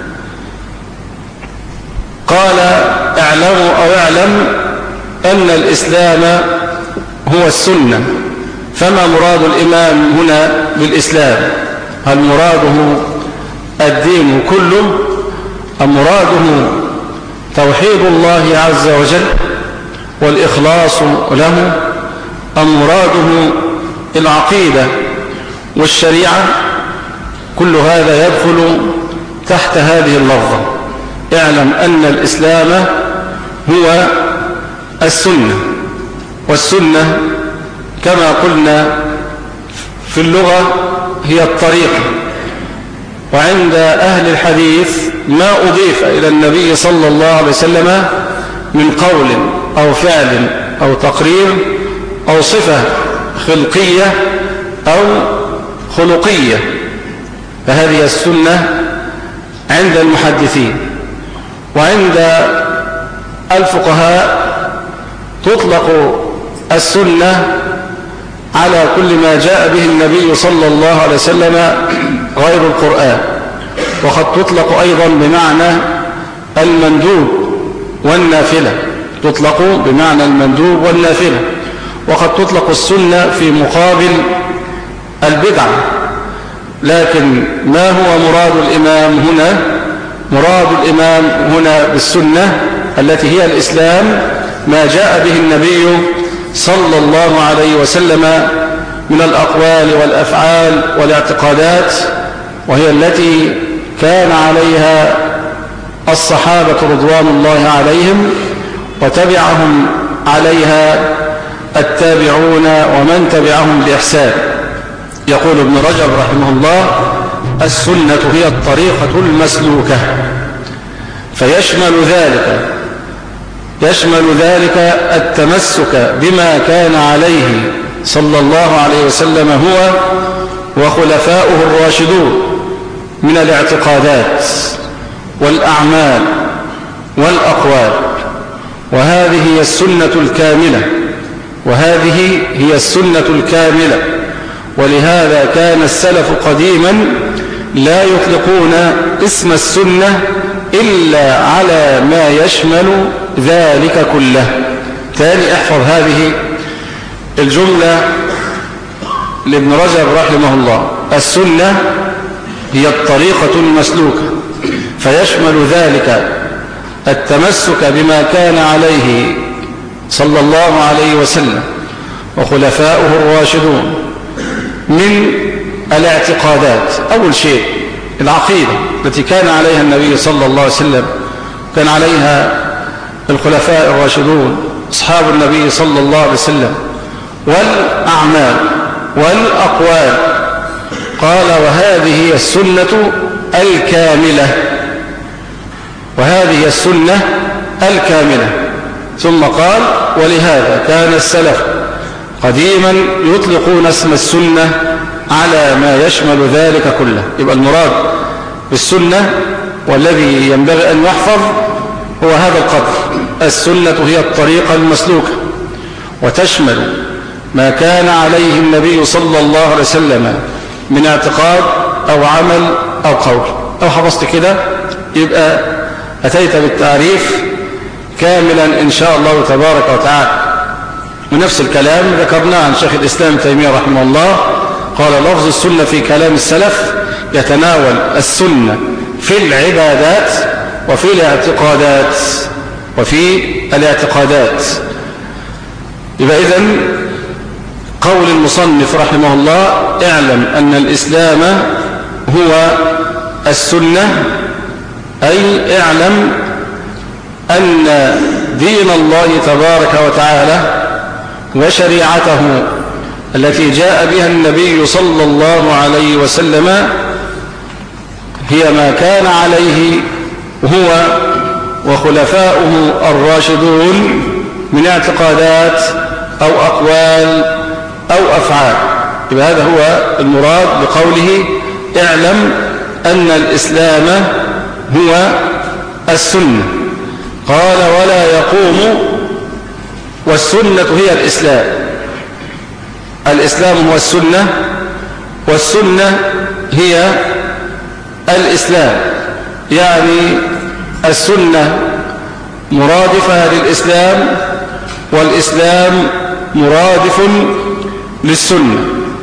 Speaker 1: قال اعلموا أو اعلم أن الإسلام هو السنة. فما مراد الإمام هنا بالإسلام؟ هل مراده الدين كله أم مراده توحيد الله عز وجل والإخلاص له أم مراده العقيدة والشريعة؟ كل هذا يدخل تحت هذه اللفظة. اعلم أن الإسلام هو السنة. والسنة كما قلنا في اللغة هي الطريقة، وعند أهل الحديث ما أضيف إلى النبي صلى الله عليه وسلم من قول أو فعل أو تقرير أو صفة خلقية أو خلقية، فهذه السنة عند المحدثين. وعند الفقهاء تطلق السنة على كل ما جاء به النبي صلى الله عليه وسلم غير القرآن، وقد تطلق أيضا بمعنى المندوب والنافلة، تطلق بمعنى المندوب والنافلة. وقد تطلق السنة في مقابل البدعة، لكن ما هو مراد الإمام هنا؟ مراد الإمام هنا بالسنة التي هي الإسلام ما جاء به النبي صلى الله عليه وسلم من الأقوال والأفعال والاعتقادات، وهي التي كان عليها الصحابة رضوان الله عليهم، وتبعهم عليها التابعون ومن تبعهم بإحسان. يقول ابن رجب رحمه الله: السنة هي الطريقة المسلوكة، فيشمل ذلك يشمل ذلك التمسك بما كان عليه صلى الله عليه وسلم هو وخلفاؤه الراشدون من الاعتقادات والأعمال والأقوال. وهذه هي السنة الكاملة وهذه هي السنة الكاملة ولهذا كان السلف قديما لا يطلقون اسم السنة إلا على ما يشمل ذلك كله. ثاني احفظ هذه الجملة لابن رجب رحمه الله: السنة هي الطريقة المسلوكة، فيشمل ذلك التمسك بما كان عليه صلى الله عليه وسلم وخلفاؤه الراشدون من الاعتقادات. أول شيء العقيدة التي كان عليها النبي صلى الله عليه وسلم، كان عليها الخلفاء الراشدون أصحاب النبي صلى الله عليه وسلم، والأعمال والأقوال. قال: وهذه السنة الكاملة، وهذه السنة الكاملة. ثم قال: ولهذا كان السلف قديما يطلقون اسم السنة على ما يشمل ذلك كله. يبقى المراد بالسنة والذي ينبغي أن يحفظ هو هذا القدر: السنة هي الطريقة المسلوكة، وتشمل ما كان عليه النبي صلى الله عليه وسلم من اعتقاد أو عمل أو قول. أو حفظت كده يبقى أتيت بالتعريف كاملا إن شاء الله تبارك وتعالى. ونفس الكلام ذكرناه عن شيخ الإسلام تيمية رحمه الله، قال: لفظ السنة في كلام السلف يتناول السنة في العبادات وفي الاعتقادات وفي الاعتقادات. يبقى إذن قول المصنف رحمه الله: اعلم أن الإسلام هو السنة، أي اعلم أن دين الله تبارك وتعالى وشريعته التي جاء بها النبي صلى الله عليه وسلم هي ما كان عليه هو وخلفاؤه الراشدون من اعتقادات أو أقوال أو أفعال. يبقى هذا هو المراد بقوله: اعلم أن الإسلام هو السنة. قال: ولا يقوم، والسنة هي الإسلام. الإسلام هو السنة، والسنة هي الإسلام. يعني السنة مرادفة للإسلام، والإسلام مرادف للسنة.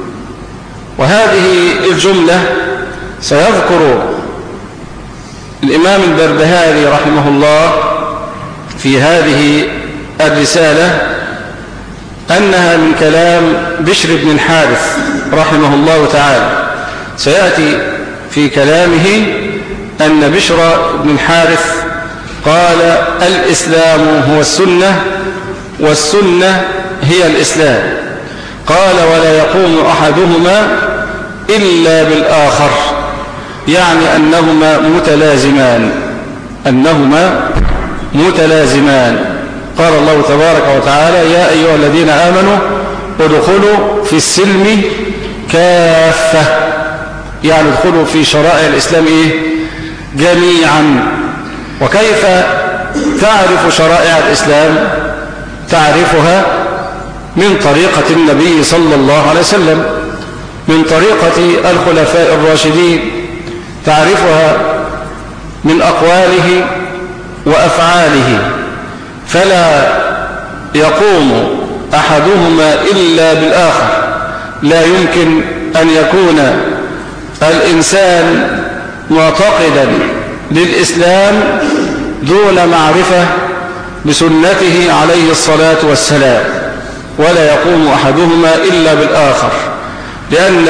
Speaker 1: وهذه الجملة سيذكر الإمام البربهاري رحمه الله في هذه الرسالة أنها من كلام بشر بن الحارث رحمه الله تعالى. سيأتي في كلامه أن بشر بن الحارث قال الإسلام هو السنة والسنة هي الإسلام. قال ولا يقوم أحدهما إلا بالآخر، يعني أنهما متلازمان أنهما متلازمان. قال الله تبارك وتعالى يا أيها الذين آمنوا ادخلوا في السلم كافة، يعني ادخلوا في شرائع الإسلام إيه؟ جميعا. وكيف تعرف شرائع الإسلام؟ تعرفها من طريقة النبي صلى الله عليه وسلم، من طريقة الخلفاء الراشدين، تعرفها من أقواله وأفعاله. فلا يقوم أحدهما إلا بالآخر. لا يمكن أن يكون الإنسان معتقدا للإسلام دون معرفة بسنته عليه الصلاة والسلام، ولا يقوم أحدهما إلا بالآخر، لأن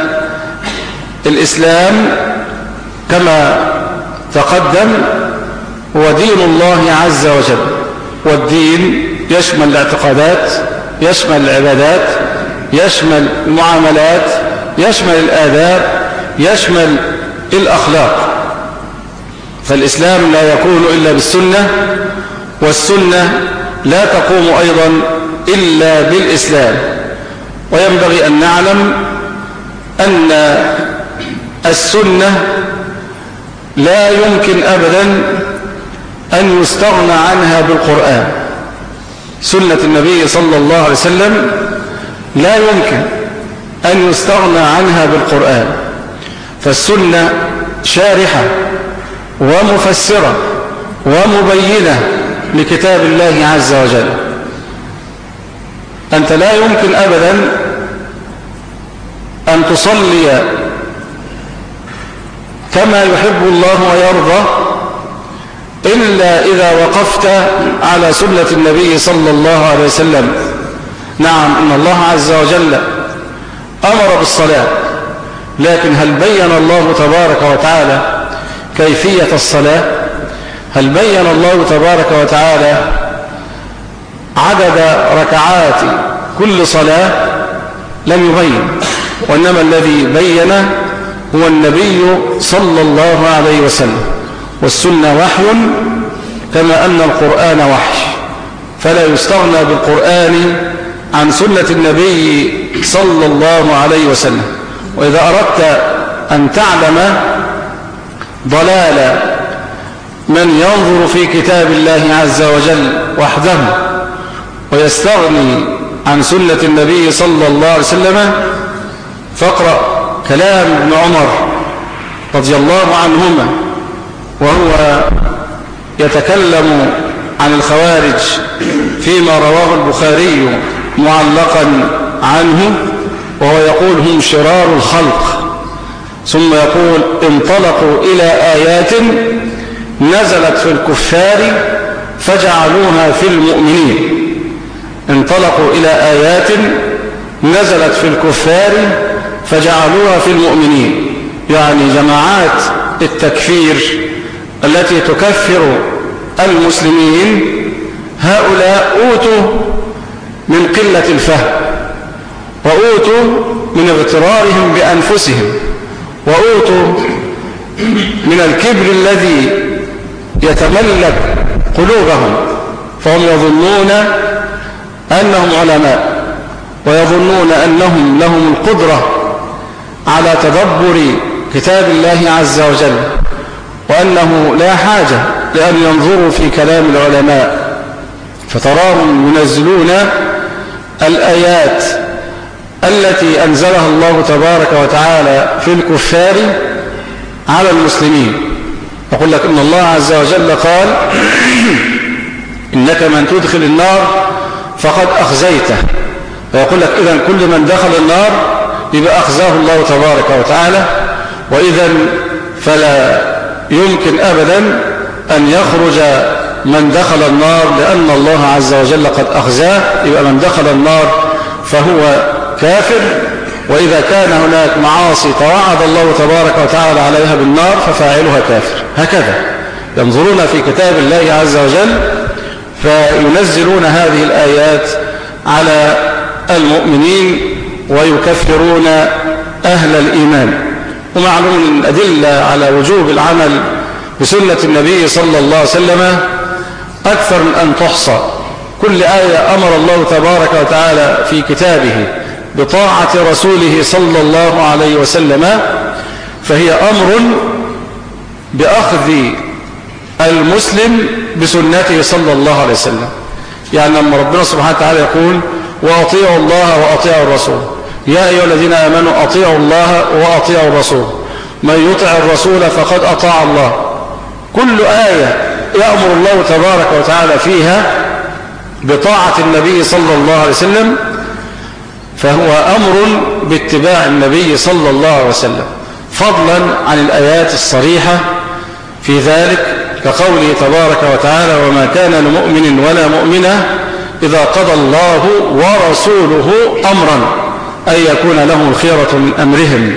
Speaker 1: الإسلام كما تقدم هو دين الله عز وجل، والدين يشمل الاعتقادات، يشمل العبادات، يشمل المعاملات، يشمل الآداب، يشمل الأخلاق. فالإسلام لا يكون إلا بالسنة، والسنة لا تقوم أيضا إلا بالإسلام. وينبغي أن نعلم أن السنة لا يمكن أبدا أن يستغنى عنها بالقرآن. سنة النبي صلى الله عليه وسلم لا يمكن أن يستغنى عنها بالقرآن، فالسنة شارحة ومفسرة ومبينة لكتاب الله عز وجل. أنت لا يمكن أبدا أن تصلي كما يحب الله ويرضى إلا إذا وقفت على سنة النبي صلى الله عليه وسلم. نعم، إن الله عز وجل أمر بالصلاة، لكن هل بين الله تبارك وتعالى كيفية الصلاة؟ هل بين الله تبارك وتعالى عدد ركعات كل صلاة؟ لم يبين، وإنما الذي بين هو النبي صلى الله عليه وسلم. والسنة وحي كما أن القرآن وحي، فلا يستغنى بالقرآن عن سنة النبي صلى الله عليه وسلم. وإذا أردت أن تعلم ضلال من ينظر في كتاب الله عز وجل وحده ويستغني عن سنة النبي صلى الله عليه وسلم، فاقرأ كلام ابن عمر رضي الله عنهما وهو يتكلم عن الخوارج فيما رواه البخاري معلقا عنه، وهو يقول هم شرار الخلق، ثم يقول انطلقوا إلى آيات نزلت في الكفار فجعلوها في المؤمنين. انطلقوا إلى آيات نزلت في الكفار فجعلوها في المؤمنين، يعني جماعات التكفير التي تكفر المسلمين، هؤلاء أوتوا من قلة الفهم، وأوتوا من اغترارهم بأنفسهم، وأوتوا من الكبر الذي يتملك قلوبهم، فهم يظنون أنهم علماء، ويظنون أنهم لهم القدرة على تدبر كتاب الله عز وجل، وأنه لا حاجة لأن ينظروا في كلام العلماء، فتراهم ينزلون الآيات التي أنزلها الله تبارك وتعالى في الكفار على المسلمين. يقول لك إن الله عز وجل قال إنك من تدخل النار فقد أخزيته، ويقول لك إذن كل من دخل النار يبقى أخزاه الله تبارك وتعالى، وإذن فلا يمكن أبدا أن يخرج من دخل النار لأن الله عز وجل قد أخزاه، يبقى من دخل النار فهو كافر. وإذا كان هناك معاصي توعد الله تبارك وتعالى عليها بالنار ففاعلها كافر. هكذا ينظرون في كتاب الله عز وجل فينزلون هذه الآيات على المؤمنين ويكفرون أهل الإيمان. ومعلوم الأدلة على وجوب العمل بسنة النبي صلى الله عليه وسلم أكثر من أن تحصى. كل آية أمر الله تبارك وتعالى في كتابه بطاعة رسوله صلى الله عليه وسلم فهي أمر بأخذ المسلم بسنته صلى الله عليه وسلم. يعني لما ربنا سبحانه وتعالى يقول وأطيعوا الله وأطيعوا الرسول، يا أيها الذين آمنوا أطيعوا الله وأطيعوا الرسول، من يطع الرسول فقد أطاع الله. كل آية يأمر الله تبارك وتعالى فيها بطاعة النبي صلى الله عليه وسلم فهو أمر باتباع النبي صلى الله عليه وسلم، فضلا عن الآيات الصريحة في ذلك كقوله تبارك وتعالى وما كان لمؤمن ولا مؤمنة إذا قضى الله ورسوله أمرا أن يكون لهم الخيرة من أمرهم.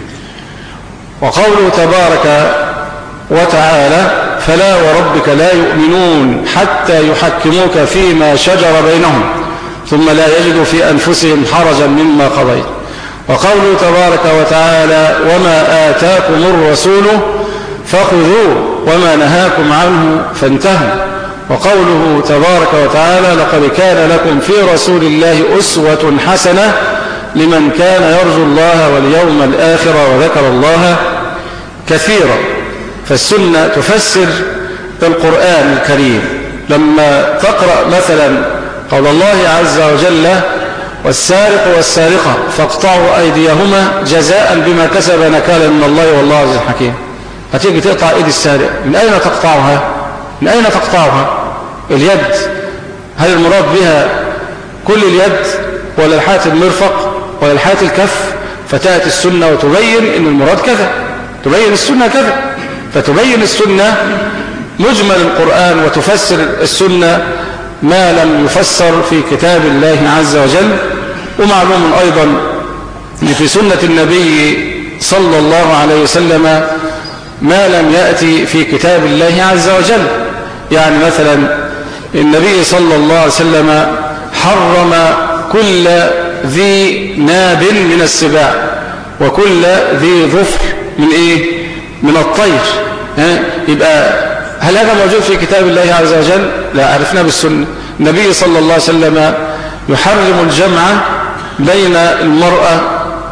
Speaker 1: وقوله تبارك وتعالى فلا وربك لا يؤمنون حتى يحكموك فيما شجر بينهم ثم لا يجدوا في أنفسهم حرجا مما قضيت. وقوله تبارك وتعالى وما آتاكم الرسول فخذوه وما نهاكم عنه فانتهوا. وقوله تبارك وتعالى لقد كان لكم في رسول الله أسوة حسنة لمن كان يرجو الله واليوم الآخر وذكر الله كثيرا. فالسنة تفسر القرآن الكريم. لما تقرأ مثلا قول الله عز وجل والسارق والسارقة فاقطعوا أيديهما جزاء بما كسب نكالا من الله والله عزيز حكيم. هتيجي تقطع ايد السارق، من اين تقطعها؟ من اين تقطعها؟ اليد. هل المراد بها كل اليد ولا لحية المرفق ولا لحية الكف؟ فتأتي السنة وتبين ان المراد كذا، تبين السنة كذا، فتبين السنة مجمل القرآن وتفسر السنة ما لم يفسر في كتاب الله عز وجل. ومعلوم أيضا أن في سنة النبي صلى الله عليه وسلم ما لم يأتي في كتاب الله عز وجل. يعني مثلا النبي صلى الله عليه وسلم حرم كل ذي ناب من السباع وكل ذي ظفر من إيه؟ من الطير. ها؟ يبقى هل هذا موجود في كتاب الله عز وجل؟ لا، عرفنا بالسنة. النبي صلى الله عليه وسلم يحرم الجمع بين المرأة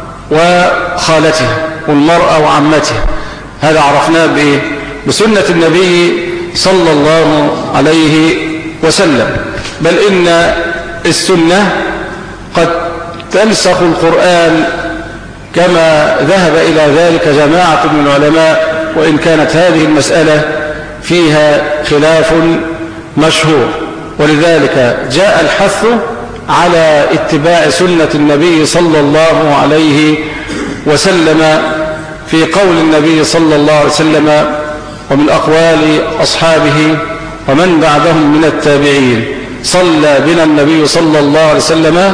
Speaker 1: وخالتها والمرأة وعمتها. هذا عرفناه بإيه؟ بسنة النبي صلى الله عليه وسلم. بل إن السنة قد تنسخ القرآن كما ذهب إلى ذلك جماعة من العلماء، وإن كانت هذه المسألة فيها خلاف مشهور. ولذلك جاء الحث على اتباع سنة النبي صلى الله عليه وسلم في قول النبي صلى الله عليه وسلم ومن أقوال أصحابه ومن بعدهم من التابعين. صلى بنا النبي صلى الله عليه وسلم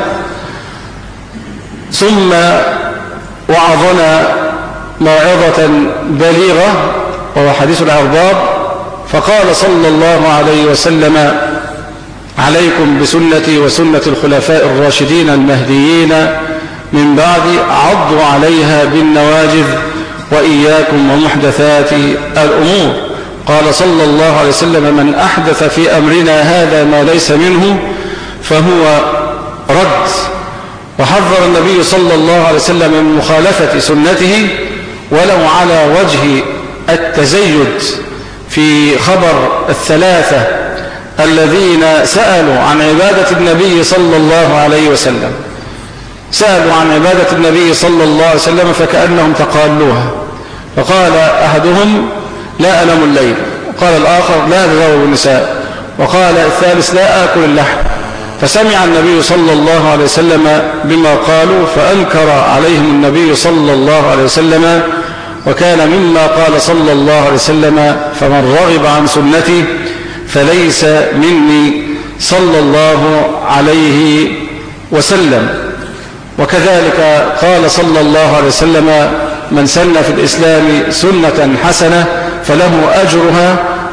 Speaker 1: ثم وعظنا موعظة بليغة وهو حديث العرباض، فقال صلى الله عليه وسلم عليكم بسنتي وسنة الخلفاء الراشدين المهديين من بعد عضوا عليها بالنواجذ وإياكم ومحدثات الأمور. قال صلى الله عليه وسلم من أحدث في أمرنا هذا ما ليس منه فهو رد. وحذر النبي صلى الله عليه وسلم من مخالفة سنته ولو على وجه التزيد في خبر الثلاثة الذين سألوا عن عبادة النبي صلى الله عليه وسلم. سألوا عن عبادة النبي صلى الله عليه وسلم فكأنهم تقالوها. فقال أحدهم لا أنام الليل، وقال الآخر لا أتزوج النساء، وقال الثالث لا آكل اللحم. فسمع النبي صلى الله عليه وسلم بما قالوا فأنكر عليهم النبي صلى الله عليه وسلم، وكان مما قال صلى الله عليه وسلم فمن رغب عن سنتي فليس مني صلى الله عليه وسلم. وكذلك قال صلى الله عليه وسلم من سن في الإسلام سنة حسنة فله أجرها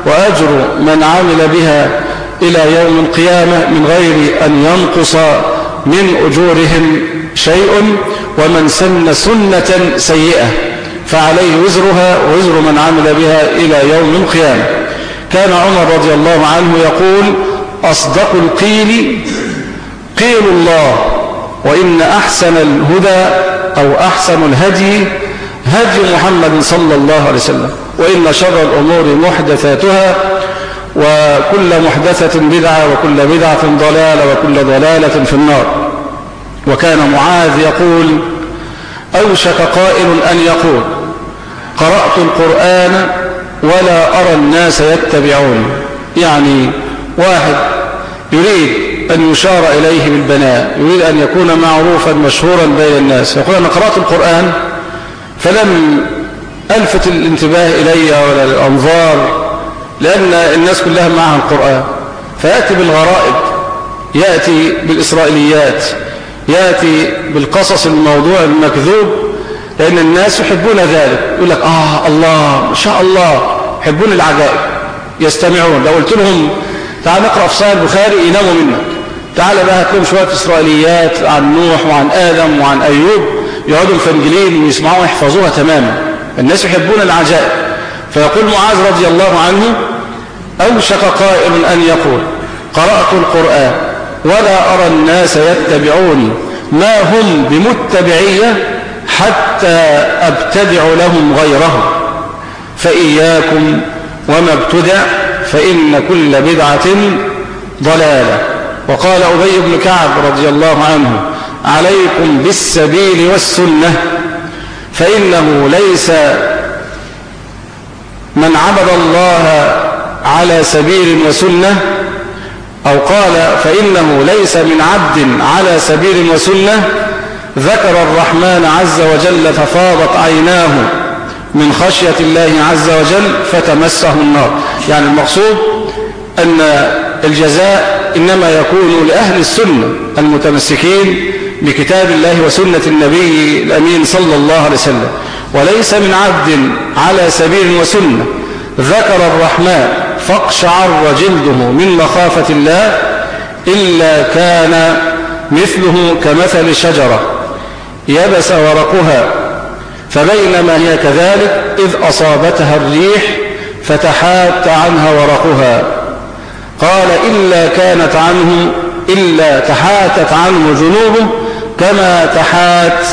Speaker 1: وأجر من عمل بها إلى يوم القيامة من غير أن ينقص من أجورهم شيء. ومن سن سنة سيئة فعليه وزرها ووزر من عمل بها إلى يوم القيامة. كان عمر رضي الله عنه يقول: أصدق القيل قيل الله، وإن أحسن الهدى أو أحسن الهدي هدي محمد صلى الله عليه وسلم، وإن شر الأمور محدثاتها، وكل محدثة بدعة، وكل بدعة ضلالة، وكل ضلالة في النار. وكان معاذ يقول: أوشك قائل أن يقول: قرأت القرآن ولا أرى الناس يتبعون. يعني واحد يريد أن يشار إليه بالبناء، يريد أن يكون معروفا مشهورا بين الناس، يقول: أنا قرأت القرآن فلم ألفت الانتباه إلي ولا الأنظار، لأن الناس كلها معها القرآن. فيأتي بالغرائب، يأتي بالإسرائيليات، يأتي بالقصص الموضوع المكذوب، لأن الناس يحبون ذلك. يقول لك: آه الله ما شاء الله، يحبون العجائب، يستمعون. لو قلت لهم تعال نقرأ في صحيح البخاري يناموا منك، تعال بقى هات لهم شوية إسرائيليات عن نوح وعن آدم وعن أيوب، يقعدوا الفنجلين ويسمعوا ويحفظوها تماما. الناس يحبون العجائب. فيقول معاذ رضي الله عنه: أوشك قائل أن يقول: قرأت القرآن ولا أرى الناس يتبعوني، ما هم بمتبعية حتى أبتدع لهم غيرهم، فإياكم وما ابتدع، فإن كل بدعة ضلالة. وقال أبي بن كعب رضي الله عنه: عليكم بالسبيل والسنة، فإنه ليس من عبد الله على سبيل وسنة، أو قال: فإنه ليس من عبد على سبيل وسنة ذكر الرحمن عز وجل ففاضت عيناه من خشية الله عز وجل فتمسه النار. يعني المقصود أن الجزاء إنما يكون لأهل السنة المتمسكين بكتاب الله وسنة النبي الأمين صلى الله عليه وسلم، وليس من عبد على سبيل وسنة ذكر الرحمن فاقشعر جلده من مخافة الله إلا كان مثله كمثل شجرة يبس ورقها، فبينما هي كذلك إذ أصابتها الريح فتحات عنها ورقها. قال: إلا كانت عنه إلا تحاتت عنه ذنوبه كما تحات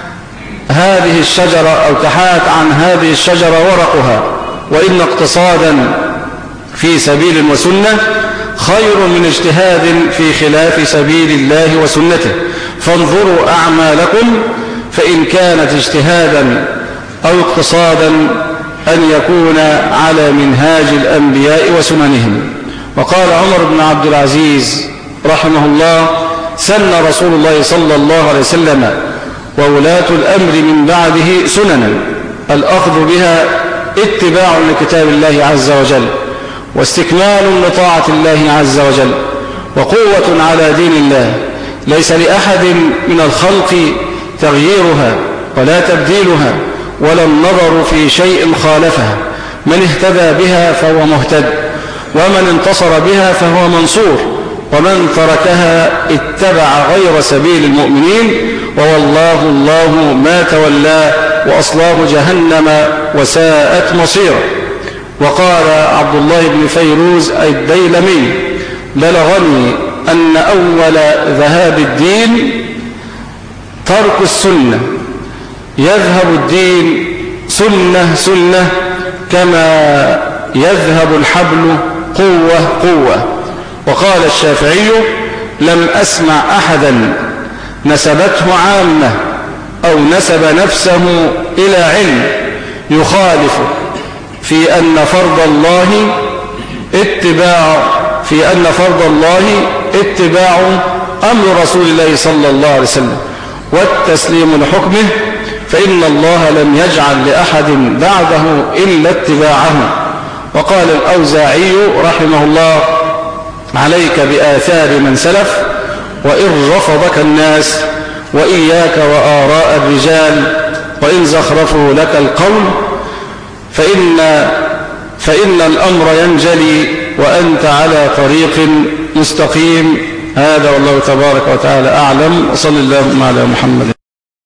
Speaker 1: هذه الشجرة، أو تحات عن هذه الشجرة ورقها. وإن اقتصادا في سبيل وسنة خير من اجتهاد في خلاف سبيل الله وسنته، فانظروا أعمالكم، فإن كانت اجتهادا أو اقتصادا أن يكون على منهاج الأنبياء وسننهم. وقال عمر بن عبد العزيز رحمه الله: سن رسول الله صلى الله عليه وسلم وولاة الأمر من بعده سننا الأخذ بها اتباع لكتاب الله عز وجل، واستكمال لطاعة الله عز وجل، وقوة على دين الله، ليس لأحد من الخلق تغييرها ولا تبديلها ولا النظر في شيء خالفها. من اهتدى بها فهو مهتد، ومن انتصر بها فهو منصور، ومن تركها اتبع غير سبيل المؤمنين، ووالله الله ما تولى وأصلاه جهنم وساءت مصيرا. وقال عبد الله بن فيروز الديلمي: بلغني أن أول ذهاب الدين ترك السنة، يذهب الدين سنة سنة كما يذهب الحبل قوة قوة. وقال الشافعي: لم أسمع أحدا نسبته عامة أو نسب نفسه إلى علم يخالف في أن فرض الله اتباع في أن فرض الله اتباع أمر رسول الله صلى الله عليه وسلم والتسليم لحكمه، فإن الله لم يجعل لأحد بعده إلا اتباعه. وقال الأوزاعي رحمه الله: عليك بآثار من سلف وإن رفضك الناس، وإياك وآراء الرجال وإن زخرفوا لك القول، فإن فإن الأمر ينجلي وأنت على طريق مستقيم. هذا والله تبارك وتعالى أعلم. وصلى اللهم على محمد.